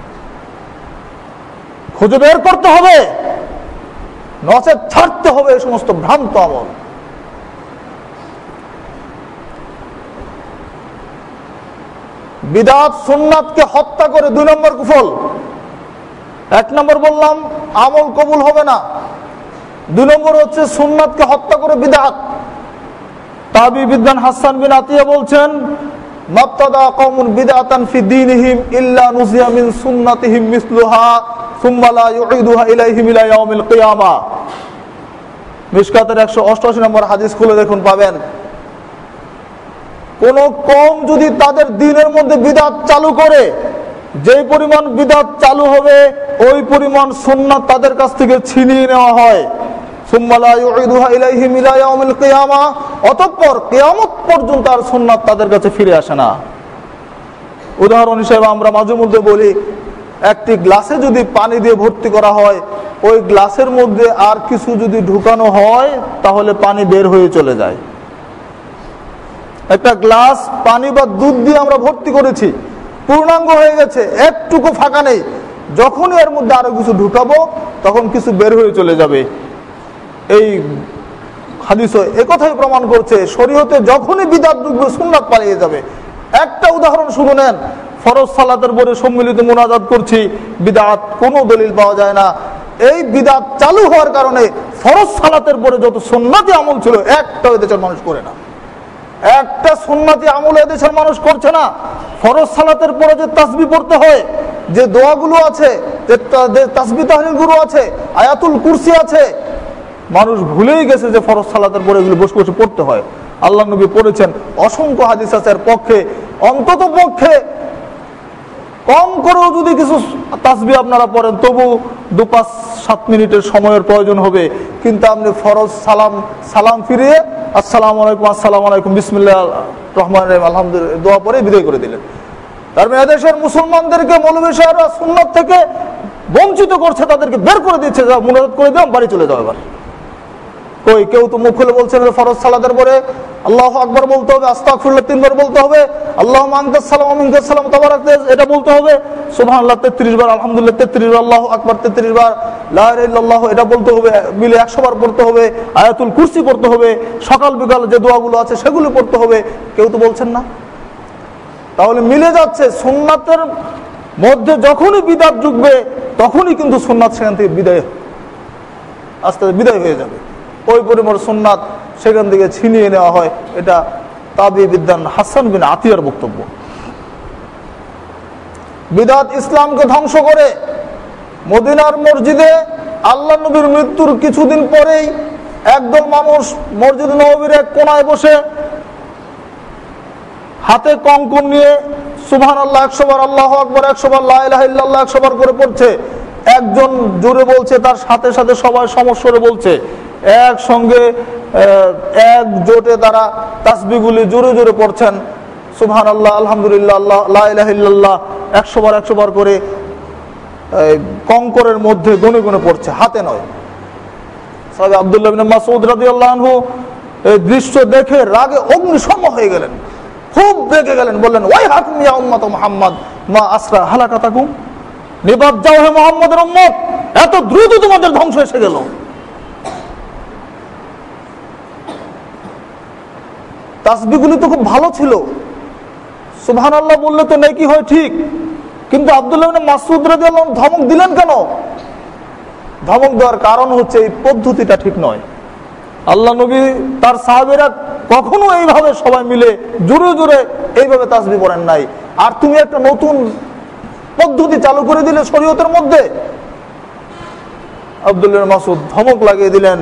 খুঁজে বের করতে হবে, নচেত ছাড়তে হবে এই সমস্ত ভ্রান্ত আমল। বিদআত সুন্নাতকে হত্যা করে দুই নম্বর কুফল। এক নম্বর বললাম আমল কবুল হবে না, দুই নম্বর হচ্ছে সুন্নাতকে হত্যা করে বিদআত। তাবি বিদ্যান হাসান বিন আতিয়া বলছেন, মাবতাদা কওমুন বিদআতান ফি দীনিহিম ইল্লা নুজিয়া মিন সুন্নাতিহিম মিসলুহা সুম্মা লা ইউঈদুহা ইলাইহিম ইলা ইয়াউমিল কিয়ামা। মিশকাতের একশো অষ্টআশি নম্বর হাদিস খুলে দেখুন, পাবেন। কোন কওম যদি তাদের দ্বীনের মধ্যে বিদআত চালু করে, যে পরিমাণ বিদআত চালু হবে ওই পরিমাণ সুন্নাত তাদের কাছ থেকে ছিনিয়ে নেওয়া হয়। সুম্মা লা ইউঈদুহা ইলাইহিম ইলা ইয়াউমিল কিয়ামা, অতঃপর কিয়ামত পর্যন্ত আর সুন্নাত তাদের কাছে ফিরে আসে না। উদাহরণ হিসেবে আমরা মাঝে মধ্যে বলি, একটি গ্লাসে যদি পানি দিয়ে ভর্তি করা হয়, ওই গ্লাসের মধ্যে আর কিছু যদি ঢুকানো হয় তাহলে পানি বের হয়ে চলে যায়। একটা গ্লাস পানি বা দুধ দিয়ে আমরা ভর্তি করেছি, পূর্ণাঙ্গ হয়ে গেছে, একটুকু ফাঁকা নেই। যখনই এর মধ্যে আরো কিছু ঢুকাবো তখন কিছু বের হয়ে চলে যাবে। এই হাদিস একথাই প্রমাণ করছে, শরীয়তে যখনই বিদআত ঢুকবে সুন্নাত পালিয়ে যাবে। একটা উদাহরণ শুনে নেন, ফরজ সালাতের পরে সম্মিলিত মুনাজাত করছি, বিদআত কোনো দলিল পাওয়া যায় না। এই বিদআত চালু হওয়ার কারণে ফরজ সালাতের পরে যত সুন্নতি আমল ছিল একটা দেশের মানুষ করে না, একটা সুন্নতি আমল দেশের মানুষ করছে না। ফরজ সালাতের পরে যে তাসবিহ পড়তে হয়, যে দোয়াগুলো আছে, যে তাসবিহ তাহলিলগুলো আছে, আয়াতুল কুরসি আছে, মানুষ ভুলেই গেছে যে ফরজ সালাতের পরে এগুলো বসে বসে পড়তে হয়। আল্লাহ নবী পড়েছেন, অসংখ্য হাদিস আছে এর পক্ষে। অন্তত পক্ষে কম করেও যদি কিছু তাসবিহ আপনারা পড়েন, তবু দু পাঁচ সাত মিনিটের সময়ের প্রয়োজন হবে। কিন্তু আপনি ফরজ সালাম সালাম ফিরিয়ে আসসালামু আলাইকুম আসসালামু আলাইকুম বিসমিল্লাহির রহমানির রহিম আলহামদুলিল্লাহ দোয়া পরে বিদায় করে দিলেন। তার মানে এদেশের মুসলমানদেরকে মৌলভী সাহেবরা সুন্নাত থেকে বঞ্চিত করছে, তাদেরকে বের করে দিচ্ছে, যা মুনাজাত করে দিলাম বাড়ি চলে যাও। এবার কই কেউ তো মুখ খুলে বলছেন ফরজ সালাতের পরে আল্লাহু আকবার বলতে হবে, আস্তাগফিরুল্লাহ তিনবার বলতে হবে, আল্লাহুম্মা আনতাস সালাম ওয়া মিনকাস সালাম তাবারাক এটা বলতে হবে, সুবহানাল্লাহ তেত্রিশ বার, আলহামদুলিল্লাহ তেত্রিশ বার, আল্লাহু আকবার তেত্রিশ বার, লা ইলাহা ইল্লাল্লাহ এটা বলতে হবে, মিলে একশো বার পড়তে হবে, আয়াতুল কুরসি পড়তে হবে, সকাল বিকাল যে দোয়াগুলো আছে সেগুলো পড়তে হবে। কেউ তো বলছেন না। তাহলে মিলে যাচ্ছে। সুন্নাতের মধ্যে যখনই বিদআত ঢুকবে তখনই কিন্তু সুন্নাত সেখান থেকে বিদায় আস্তে আস্তে বিদায় হয়ে যাবে। ওই পরিমাণ সুন্নাত সেখান থেকে ছিনিয়ে নেওয়া হয়। এটা তাবি বিদ্যান হাসান বিন আতিয়ার বক্তব্য। বিদআত ইসলামকে ধ্বংস করে। মদিনার মসজিদে আল্লাহ নবীর মৃত্যুর কিছুদিন পরেই একদল মানুষ মসজিদ নববীর এক কোনায় বসে হাতে কঙ্কন নিয়ে সুবহানাল্লাহ একশো বার, আল্লাহু আকবার একশো বার, লা ইলাহা ইল্লাল্লাহ একশো বার করে পড়ছে। একজন জোরে বলছে, তার সাথে সাথে সবাই সমস্বরে বলছে, একসঙ্গে এক জোটে তারা তাসবিহগুলি জোরে জোরে পড়ছেন, সুবহানাল্লাহ আলহামদুলিল্লাহ আল্লাহ লা ইলাহা ইল্লাল্লাহ একশো বার একশো বার করে কঙ্করের মধ্যে গুনে গুনে পড়ছে, হাতে নয়। সাহাবী আব্দুল্লাহ ইবনে মাসউদ রাদিয়াল্লাহু আনহু এই দৃশ্য দেখে রাগে অগ্নিশর্মা হয়ে গেলেন, খুব রেগে গেলেন, বললেন ওয়াই হাকুম ইয়া উম্মাত মুহাম্মদ মা আসরা হালাকাতাকুম, নিবাদ যাও হে মুহাম্মদের উম্মত, এত দ্রুত তোমাদের ধ্বংস এসে গেল। তাসবিহগুলি তো খুব ভালো ছিল, সুবহানাল্লাহ বললে তো নেকি হয় ঠিক, কিন্তু আব্দুল্লাহ ইবনে মাসউদ রাদিয়াল্লাহু আনহু ধমক দিলেন কেন? ধমক দেওয়ার কারণ হচ্ছে এই পদ্ধতিটা ঠিক নয়। আল্লাহ নবী তার সাহাবীরা কখনো এইভাবে সবাই মিলে জোরে জোরে এইভাবে তাসবিহ পড়েন নাই। আর তুমি একটা নতুন পদ্ধতি চালু করে দিলে শরীয়তের মধ্যে। আব্দুল্লাহ ইবনে মাসউদ ধমক লাগিয়ে দিলেন।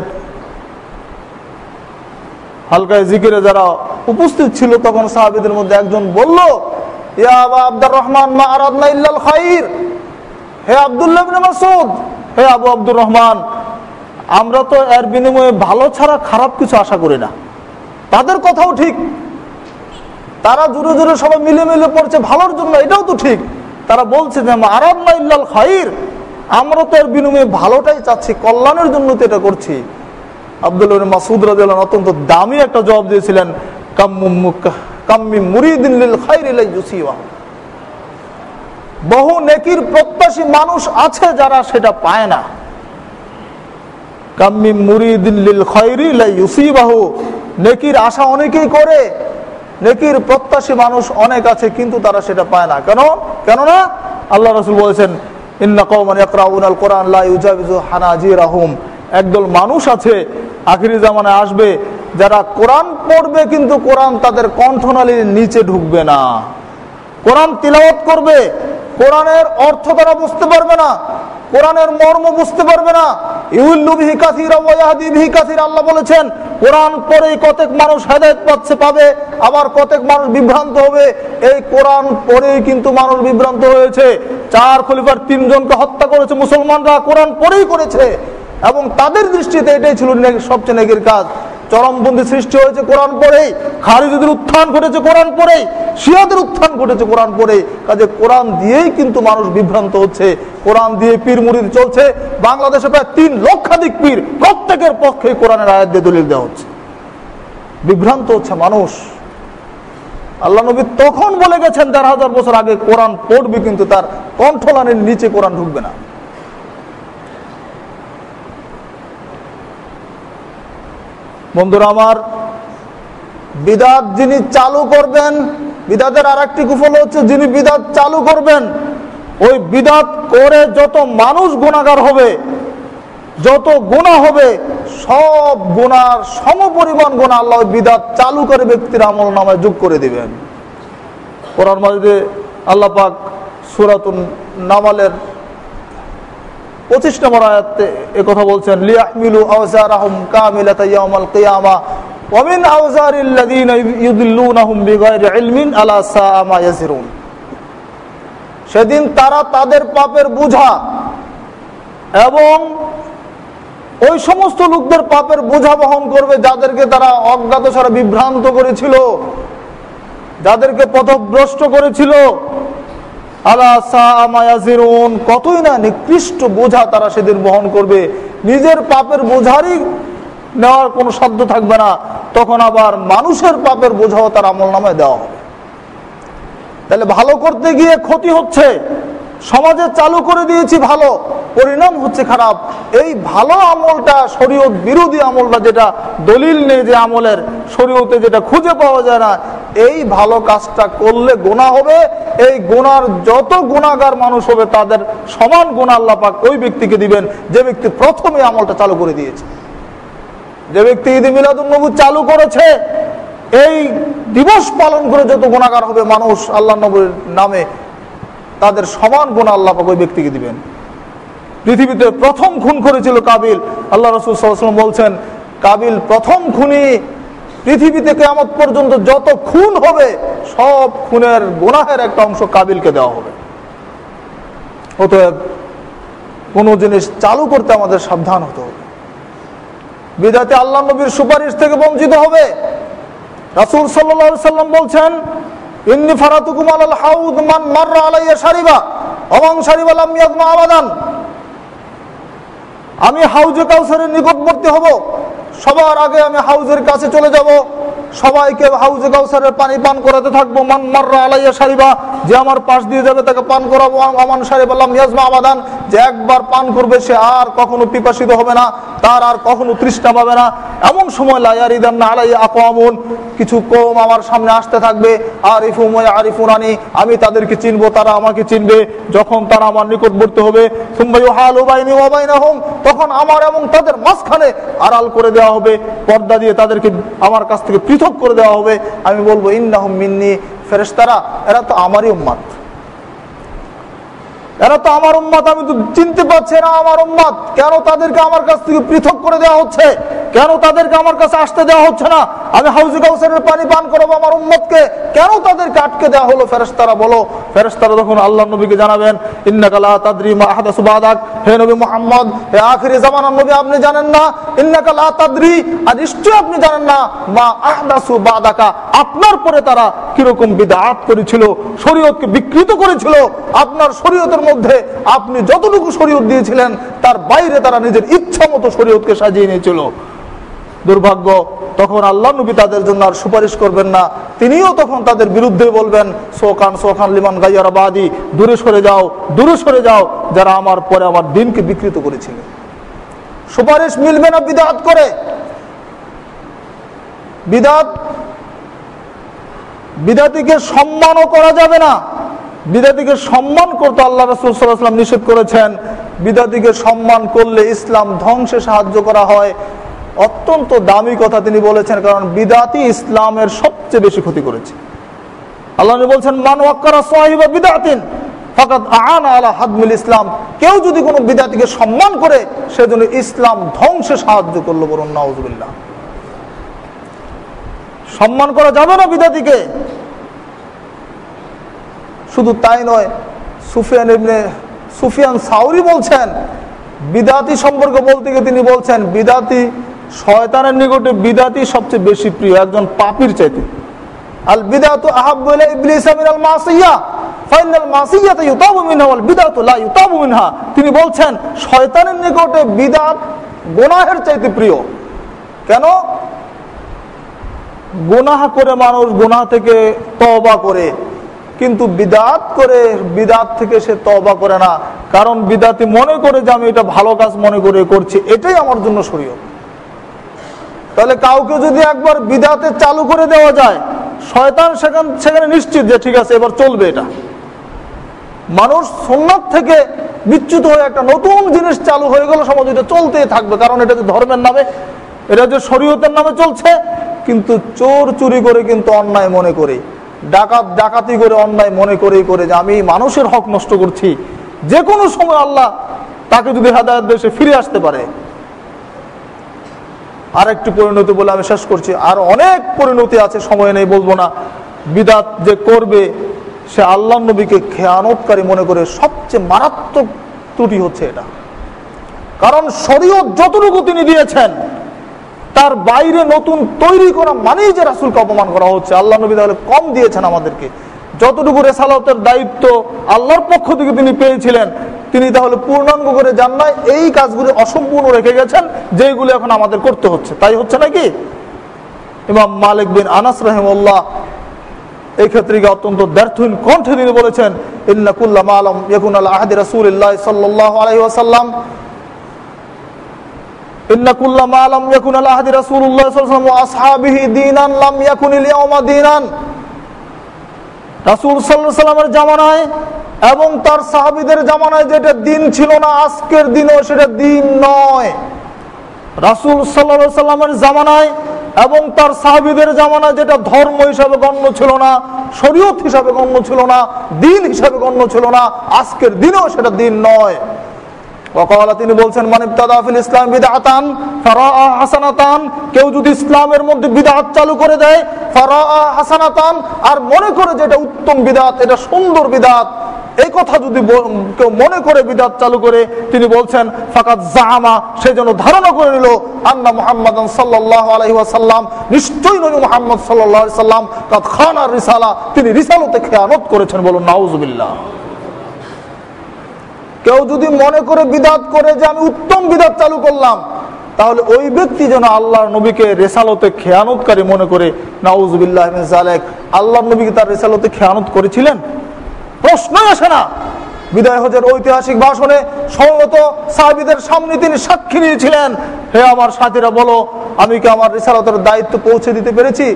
হালকায় জিকিরে যারা উপস্থিত ছিল তখন সাহাবীদের মধ্যে একজন বলল, ইয়া আবা আব্দুর রহমান মা আরাদনা ইল্লাল খাইর, হে আব্দুল্লাহ ইবনে মাসউদ, হে আবু আব্দুর রহমান, আমরা তো এর বিনিময়ে ভালো ছাড়া খারাপ কিছু আশা করি না। তাদের কথাও ঠিক, তারা জোরে জোরে সবাই মিলে মিলে পড়ছে ভালোর জন্য, এটাও তো ঠিক। তারা বলছে যে আরাদনা ইল্লাল খাইর, আমরা তো এর বিনিময়ে ভালোটাই চাচ্ছি, কল্যাণের জন্য তো এটা করছি। আব্দুল্লাহ ইবনে মাসউদ রাদিয়াল্লাহু আনহু অত্যন্ত দামি একটা জবাব দিয়েছিলেন, কাম্মি মুরিদিন লিল খাইরি লা ইউসিবা, বহু নেকির প্রত্যাশী মানুষ আছে যারা সেটা পায় না। কাম্মি মুরিদিন লিল খাইরি লা ইউসিবাহু, নেকির আশা অনেকেই করে, নেকির প্রত্যাশী মানুষ অনেক আছে কিন্তু তারা সেটা পায় না। কেন? কেননা আল্লাহ রাসূল বলেছেন, ইন্না কওমান ইয়াকরাউনাল কোরআন লা ইউজাবিজু হানাজিরাহুম, একদল মানুষ আছে আখিরি জামানায় আসবে যারা কোরআন পড়বে কিন্তু কোরআন তাদের কণ্ঠনালীর নিচে ঢুকবে না। কোরআন তিলাওয়াত করবে, কোরআনের অর্থ তারা বুঝতে পারবে না, কোরআনের মর্ম বুঝতে পারবে না। ইউল্লু বিহি কাসীরা ওয়া ইয়াহদি বিহি কাসীরা, আল্লাহ বলেছেন কোরআন পড়েই কতক মানুষ হেদায়েত পাচ্ছে পাবে, আবার কতক মানুষ বিভ্রান্ত হবে। এই কোরআন পড়েই কিন্তু মানুষ বিভ্রান্ত হয়েছে। চার খলিফার তিনজনকে হত্যা করেছে মুসলমানরা, কোরআন পড়েই করেছে, এবং তাদের দৃষ্টিতে এটাই ছিল সবচেয়ে নেকির কাজ। চরমপন্থী সৃষ্টি হয়েছে কোরআন পড়েই, খারিজিদের উত্থান ঘটেছে কোরআন পড়েই, শিয়াদের উত্থান ঘটেছে কোরআন পড়েই। কাজে কোরআন দিয়েই কিন্তু মানুষ বিভ্রান্ত হচ্ছে, কোরআন দিয়ে পীর মুরিদ চলছে। বাংলাদেশে প্রায় তিন লক্ষাধিক পীর, প্রত্যেকের পক্ষে কোরআনের আয়াত দিয়ে দলিল দেওয়া হচ্ছে, বিভ্রান্ত হচ্ছে মানুষ। আল্লাহ নবী তখন বলে গেছেন দেড় হাজার বছর আগে, কোরআন পড়বে কিন্তু তার কণ্ঠলানির নিচে কোরআন ঢুকবে না। বন্ধুরা আমার, বিদআত যিনি চালু করবেন, বিদআতের আর একটি কুফল হচ্ছে যিনি বিদআত চালু করবেন, ওই বিদআত করে যত মানুষ গুনাহগার হবে, যত গুনাহ হবে, সব গুনার সমপরিমাণ গুনাহ আল্লাহ বিদআত চালু করে ব্যক্তির আমল নামায় যোগ করে দিবেন। কোরআন মাজিদে আল্লাহ পাক সূরাতুন নামালের পঁচিশ নম্বর আয়াতে এ কথা বলছেন, লিয়াহমিলু আওজারাহুম কামিলাতান ইয়াউমাল কিয়ামা ওয়া মিন আওজারিল্লাযিনা ইউদিল্লুনাহুম বিগাইরি ইলমিন আলা সাআ মা ইয়াজিরুন। সেদিন তারা তাদের পাপের বোঝা এবং ওই সমস্ত লোকদের পাপের বোঝা বহন করবে যাদেরকে তারা অজ্ঞাত ছাড়া বিভ্রান্ত করেছিল, যাদেরকে পথভ্রষ্ট করেছিল। আলা সাআ মা ইয়াজিরুন, কতই না নিকৃষ্ট বোঝা তারা সেদিন বহন করবে। নিজের পাপের বোঝারই নেওয়ার কোনো সাধ্য থাকবে না, তখন আবার মানুষের পাপের বোঝাও তার আমলনামায় দেওয়া হবে। তাহলে ভালো করতে গিয়ে ক্ষতি হচ্ছে, সমাজে চালু করে দিয়েছি ভালো, পরিণাম হচ্ছে খারাপ। এই ভালো আমলটা শরীয়ত বিরোধী আমলটা, যেটা দলিল নেই যে আমলের, শরীয়তে যেটা খুঁজে পাওয়া যায় না, এই ভালো কাজটা করলে গুনাহ হবে। এই গুনার যত গুনাহগার মানুষ হবে তাদের সমান গুনাহ আল্লাহ পাক ওই ব্যক্তিকে দিবেন যে ব্যক্তি প্রথমে আমলটা চালু করে দিয়েছে। যে ব্যক্তি ঈদ মিলাদুন নবী চালু করেছে, এই দিবস পালন করে যত গুনাহগার হবে মানুষ আল্লাহ নবীর নামে, তাদের সমান গুনাহ আল্লাহ পাক ওই ব্যক্তিকে দিবেন। পৃথিবীতে প্রথম খুন করেছিল কাবিল, আল্লাহ রাসূল সাল্লাল্লাহু আলাইহি ওয়াসাল্লাম বলছেন কাবিল প্রথম খুনি। পৃথিবীতে কিয়ামত পর্যন্ত যত খুন হবে সব খুনের গুনাহের একটা অংশ কাবিলকে দেওয়া হবে। অতএব কোনো জিনিস চালু করতে আমাদের সাবধান হতে হবে, বিধাতে আল্লাহ নবীর সুপারিশ থেকে বঞ্চিত হবে। রাসূল সাল্লাল্লাহু আলাইহি ওয়াসাল্লাম বলছেন ইন্নী ফারাতুকুম আলাল হাউদ মান মাররা আলাইয়া শারিবা ওয়া মান শারিবা লাম ইয়াজমা আবাদান। আমি হাউজে কাউসারের নিকটবর্তী হব, সবার আগে আমি হাউজের কাছে চলে যাব, সবাইকে হাউজে কাউসারের পানি পান করাতে থাকবো। মান মাররা আলাইয়া শারিবা, যে আমার পাশ দিয়ে যাবে তাকে পান করাবো। আমান শারিবা লাম ইয়াজমা আবাদান, যে একবার পান করবে সে আর কখনো পিপাসিত হবে না, তার আর কখনো তৃষ্ণা পাবে না। এমন সময় লা ইয়ারিদান্না আলাইয়া আকওয়ামুন, কিছু কওম আমার সামনে আসতে থাকবে, আরিফুহুম ওয়া ইয়ারিফুনানি, আমি তাদেরকে চিনবো, তারা আমাকে চিনবে। যখন তারা আমার নিকটবর্তী হবে, সুম্মা ইউহালু বাইনি ওয়া বাইনাহুম, তখন আমার এবং তাদের মাঝখানে আড়াল করে দেওয়া হবে, পর্দা দিয়ে তাদেরকে আমার কাছ থেকে পৃথক করে দেওয়া হবে। আমি বলবো ইন্নাহুম মিন্নি, ফেরেশতারা এরা তো আমারই উম্মত, এরা তো আমার উম্মত, আমি তো চিনতে পারছি না আমার উম্মত। কেন তাদেরকে আমার কাছ থেকে পৃথক করে দেওয়া হচ্ছে? কেন তাদেরকে আমার কাছে আসতে দেওয়া হচ্ছে না? আমি হাউজে কাউসারের পানি পান করাবো আমার উম্মতকে, কেন তাদেরকে আটকে দেওয়া হলো? ফেরেশতারা বলো, ফেরেশতারা তখন আল্লাহর নবীকে জানাবেন ইন্নাকা লা তাদরি মা আহদাসু বাদাক, হে নবী মুহাম্মদ, হে আখিরি জামানার নবী, আপনি জানেন না, ইন্নাকা লা তাদরি, আর নিশ্চয়ই আপনি জানেন না, মা আহদাসু বাদাকা, আপনার পরে তারা কিরকম বিদআত করেছিল, শরীয়তকে বিকৃত করেছিল। আপনার শরীয়তের মধ্যে আপনি যতটুকু শরীয়ত দিয়েছিলেন তার বাইরে তারা নিজের ইচ্ছা মতো শরীয়তকে সাজিয়ে নিয়েছিল। দুর্ভাগ্য, তখন আল্লাহ নবী তাদের জন্য আর সুপারিশ করবেন না, তিনিও তখন তাদের বিরুদ্ধে বলবেন সোকান সোকান লিমান গাইয়ারা বাদি, দূরে সরে যাও, দূরে সরে যাও, যারা আমার পরে আমার দিনকে বিকৃত করেছিল। সুপারিশ মিলবে না বিদআত করে। বিদআত বিদআতিকে সম্মানও করা যাবে না। বিদআতিকে সম্মান করতে আল্লাহ রাসূল সাল্লাল্লাহু আলাইহি ওয়াসাল্লাম নিষেধ করেছেন। বিদআতিকে সম্মান করলে ইসলাম ধ্বংসে সাহায্য করা হয়। অত্যন্ত দামি কথা তিনি বলেছেন, কারণ বিদআতি ইসলামের সবচেয়ে বেশি ক্ষতি করেছে। আল্লাহ নবী বলছেন মান ওয়াক্কারা সাহিবা বিদআতিন ফাকাদ আ'আনা আলা হাদমিল ইসলাম, কেউ যদি কোনো বিদআতিকে সম্মান করে সেজন্য ইসলাম ধ্বংসে সাহায্য করলো। বলুন নাউযুবিল্লাহ। সম্মান করা যাবে না বিদআতিকে। শুধু তাই নয়, সুফিয়ান ইবনে সুফিয়ান সাউরি বলছেন বিদআতি সম্পর্কে বলতে গিয়ে তিনি বলছেন বিদআতি শয়তানের নিকটে বিদআতি সবচেয়ে বেশি প্রিয় একজন পাপীর চাইতে। আল বিদআতু আহাব্বু ইলা ইবলিস মিনাল মাসিয়া ফাইনাল মাসিয়াতু ইউতাবু মিনহা ওয়াল বিদআতু লা ইউতাবু মিনহা। তিনি বলছেন শয়তানের নিকটে বিদআত গুনাহের চাইতে প্রিয়। কেন? গুনাহ করে মানুষ গুনাহ থেকে তওবা করে, কিন্তু বিদআত করে বিদআত থেকে সে তওবা করে না, কারণ বিদআতি মনে করে যে আমি এটা ভালো কাজ মনে করে করছি, এটাই আমার জন্য শরীয়ত। তাহলে কাউকে যদি একবার বিদআতে চালু করে দেওয়া যায়, শয়তান সেখানে সেখানে নিশ্চিত যে ঠিক আছে এবার চলবে এটা। মানুষ সুন্নাত থেকে বিচ্যুত হয়ে একটা নতুন জিনিস চালু হয়ে গেল, সমাজ এটা চলতেই থাকবে, কারণ এটা যে ধর্মের নামে, এটা যে শরীয়তের নামে চলছে। কিন্তু চোর চুরি করে কিন্তু অন্যায় মনে করে, ডাকাত ডাকাতি করে অন্যায় মনে করেই করে যে আমি মানুষের হক নষ্ট করছি, যে কোনো সময় আল্লাহ তাকে যদি হেদায়েত দেয় সে ফিরে আসতে পারে। আরেকটি পরিণতি বলে আমি শেষ করছি, আর অনেক পরিণতি আছে, সময় নেই বলবো না। বিদআত যে করবে সে আল্লাহ নবীকে খেয়ানতকারী মনে করে সবচেয়ে মারাত্মক ত্রুটি হচ্ছে এটা। কারণ শরীয়ত যতটুকু তিনি দিয়েছেন তার বাইরে নতুন তৈরি করা মানেই যে রাসূলকে অপমান করা হচ্ছে। আল্লাহ নবী তাহলে কম দিয়েছেন আমাদেরকে, যতটুকু রেসালাতের দায়িত্ব আল্লাহর পক্ষ থেকে তিনি পেয়েছিলেন তিনি তাহলে পূর্ণাঙ্গ করে যান না, এই কাজগুলি অসম্পূর্ণ রেখে গেছেন যেগুলো এখন আমাদের করতে হচ্ছে। তাই হচ্ছে নাকি? ইমাম মালিক বিন আনাস রাহিমাহুল্লাহ এই ক্ষেত্রে অত্যন্ত দ্ব্যর্থহীন কণ্ঠে তিনি বলেছেন, ইন্না কুল্লা মা লাম ইয়াকুন আলা আহদি রাসূলিল্লাহ সাল্লাল্লাহু আলাইহি ওয়াসাল্লাম ইন্না কুল্লা মা লাম ইয়াকুন আলা আহদি রাসূলিল্লাহ সাল্লাল্লাহু আলাইহি ওয়াসাল্লাম ওয়া আসহাবিহি দীনান লাম ইয়াকুনিল ইয়াওমা দীনান। রাসূল সাল্লাল্লাহু আলাইহি ওয়াসাল্লামের জামানায় এবং তার সাহাবীদের জামানায় যেটা দিন ছিল না, আজকের দিনও সেটা দিন নয়। রাসূল সাল্লাল্লাহু আলাইহি ওয়াসাল্লামের জামানায় এবং তার সাহাবীদের জামানায় যেটা ধর্ম হিসাবে গণ্য ছিল না, শরীয়ত হিসাবে গণ্য ছিল না, দিন হিসাবে গণ্য ছিল না, আজকের দিনেও সেটা দিন নয়। ওয়াকালা তিনি বলছেন, মান ইবতাদা ফিল ইসলাম বিদআতান ফারাআ হাসানাতান, কেউ যদি ইসলামের মধ্যে বিদআত চালু করে দেয়, ফারাআ হাসানাতান, আর মনে করে যে এটা উত্তম বিদআত, এটা সুন্দর বিদআত, এই কথা যদি কেউ মনে করে বিদআত চালু করে, তিনি বলছেন ফাকাদ জাআমা, সে যেন ধারণা করে নিল আন্না মুহাম্মাদান সাল্লাল্লাহু আলাইহি ওয়াসাল্লাম, নিশ্চয়ই নবী মুহাম্মদ সাল্লাল্লাহু আলাইহি ওয়াসাল্লাম কাদ খানা রিসালা, তিনি রিসালাতে খেয়ানত করেছেন। বলুন নাউজুবিল্লাহ। কেউ যদি মনে করে বিদআত করে যে আমি উত্তম বিদআত চালু করলাম, তাহলে ওই ব্যক্তি যেন আল্লাহর নবীকে রিসালাতে খেয়ানতকারী মনে করে। নাউজুবিল্লাহ মিন যালিক। আল্লাহর নবীকে তার রিসালাতে খেয়ানত করেছিলেন? প্রশ্নই আসে না। বিদায় হজের ঐতিহাসিক ভাষণে সমবেত সাহাবীদের সামনে তিনি সাক্ষী নিয়েছিলেন, হে আমার সাথীরা বলো, আমি কি আমার রিসালাতের দায়িত্ব পৌঁছে দিতে পেরেছি?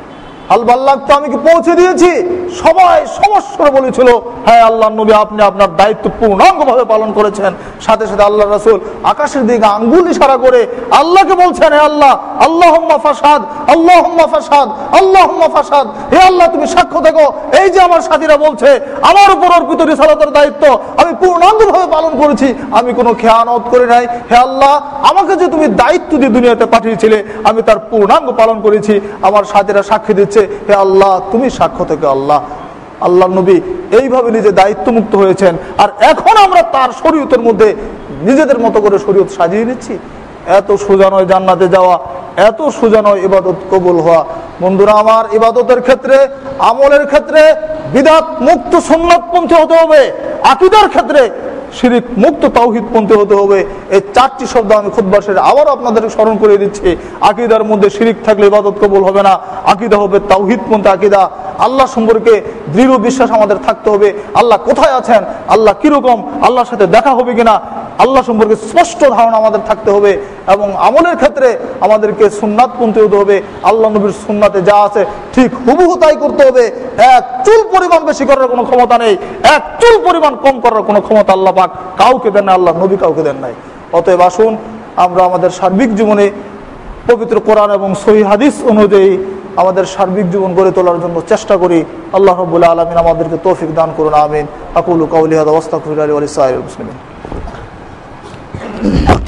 আল বাল্লাগ, তো আমি কি পৌঁছে দিয়েছি? সবাই সমস্যায় বলেছিল, হ্যাঁ আল্লাহর নবী আপনি আপনার দায়িত্ব পূর্ণাঙ্গভাবে পালন করেছেন। সাথে সাথে আল্লাহ রাসূল আকাশের দিকে আঙ্গুল ইশারা করে আল্লাহকে বলছেন, হে আল্লাহ, আল্লাহুম্মা ফাশহাদ, আল্লাহুম্মা ফাশহাদ, আল্লাহুম্মা ফাশহাদ, হে আল্লাহ তুমি সাক্ষ্য দেখো, এই যে আমার সাথীরা বলছে আমার উপর অর্পিত রিসালাতের দায়িত্ব আমি পূর্ণাঙ্গভাবে পালন করেছি, আমি কোনো খেয়ানত করি নাই। হে আল্লাহ, আমাকে যে তুমি দায়িত্ব দিয়ে দুনিয়াতে পাঠিয়েছিলে আমি তার পূর্ণাঙ্গ পালন করেছি। আমার সাথীরা সাক্ষী দিচ্ছে, হে আল্লাহ তুমি সাক্ষ্য থেকে আল্লাহ। আল্লাহ নবী এইভাবে নিজে দায়িত্ব মুক্ত হয়েছেন, আর এখন আমরা তার শরীয়তের মধ্যে নিজেদের মতো করে শরীয়ত সাজিয়ে নিচ্ছি। এত সোজা নয় জান্নাতে যাওয়া, এত সোজা নয় ইবাদত কবুল হওয়া। বন্ধুরা আমার, ইবাদতের ক্ষেত্রে, আমলের ক্ষেত্রে বিদআত মুক্ত সুন্নাতপন্থী হতে হবে, আকীদার ক্ষেত্রে শিরিক মুক্ত তাওহীদপন্থী হতে হবে। এই চারটি শব্দ আমি খুতবার শেষে আবার আপনাদের স্মরণ করে দিচ্ছি। আকীদার মধ্যে শিরিক থাকলে ইবাদত কবুল হবে না। আকীদা হবে তাওহীদপন্থী আকীদা। আল্লাহ সম্পর্কে দৃঢ় বিশ্বাস আমাদের থাকতে হবে। আল্লাহ কোথায় আছেন, আল্লাহ কিরকম, আল্লাহর সাথে দেখা হবে কিনা, আল্লাহ সম্পর্কে স্পষ্ট ধারণা আমাদের থাকতে হবে। এবং আমলের ক্ষেত্রে আমাদেরকে সুন্নাতপন্থী হতে হবে। আল্লাহ নবীর সুন্নাতে যা আছে ঠিক হুবহু তাই করতে হবে। এক চুল পরিমাণ বেশি করার কোনো ক্ষমতা নেই, এক চুল পরিমাণ কম করার কোনো ক্ষমতা আল্লাহ পাক কাউকে দেন না, আল্লাহ নবী কাউকে দেন নাই। অতএব আসুন আমরা আমাদের সার্বিক জীবনে পবিত্র কোরআন এবং সহিহ হাদিস অনুযায়ী আমাদের সার্বিক জীবন গড়ে তোলার জন্য চেষ্টা করি। আল্লাহ রাব্বুল আলামিন আমাদেরকে তৌফিক দান করুন। আমিন। আকুলু কাউলি হাযা ওয়াস্তাগফিরুল্লাহ লি ওয়া লিসাইরিল মুসলিমিন।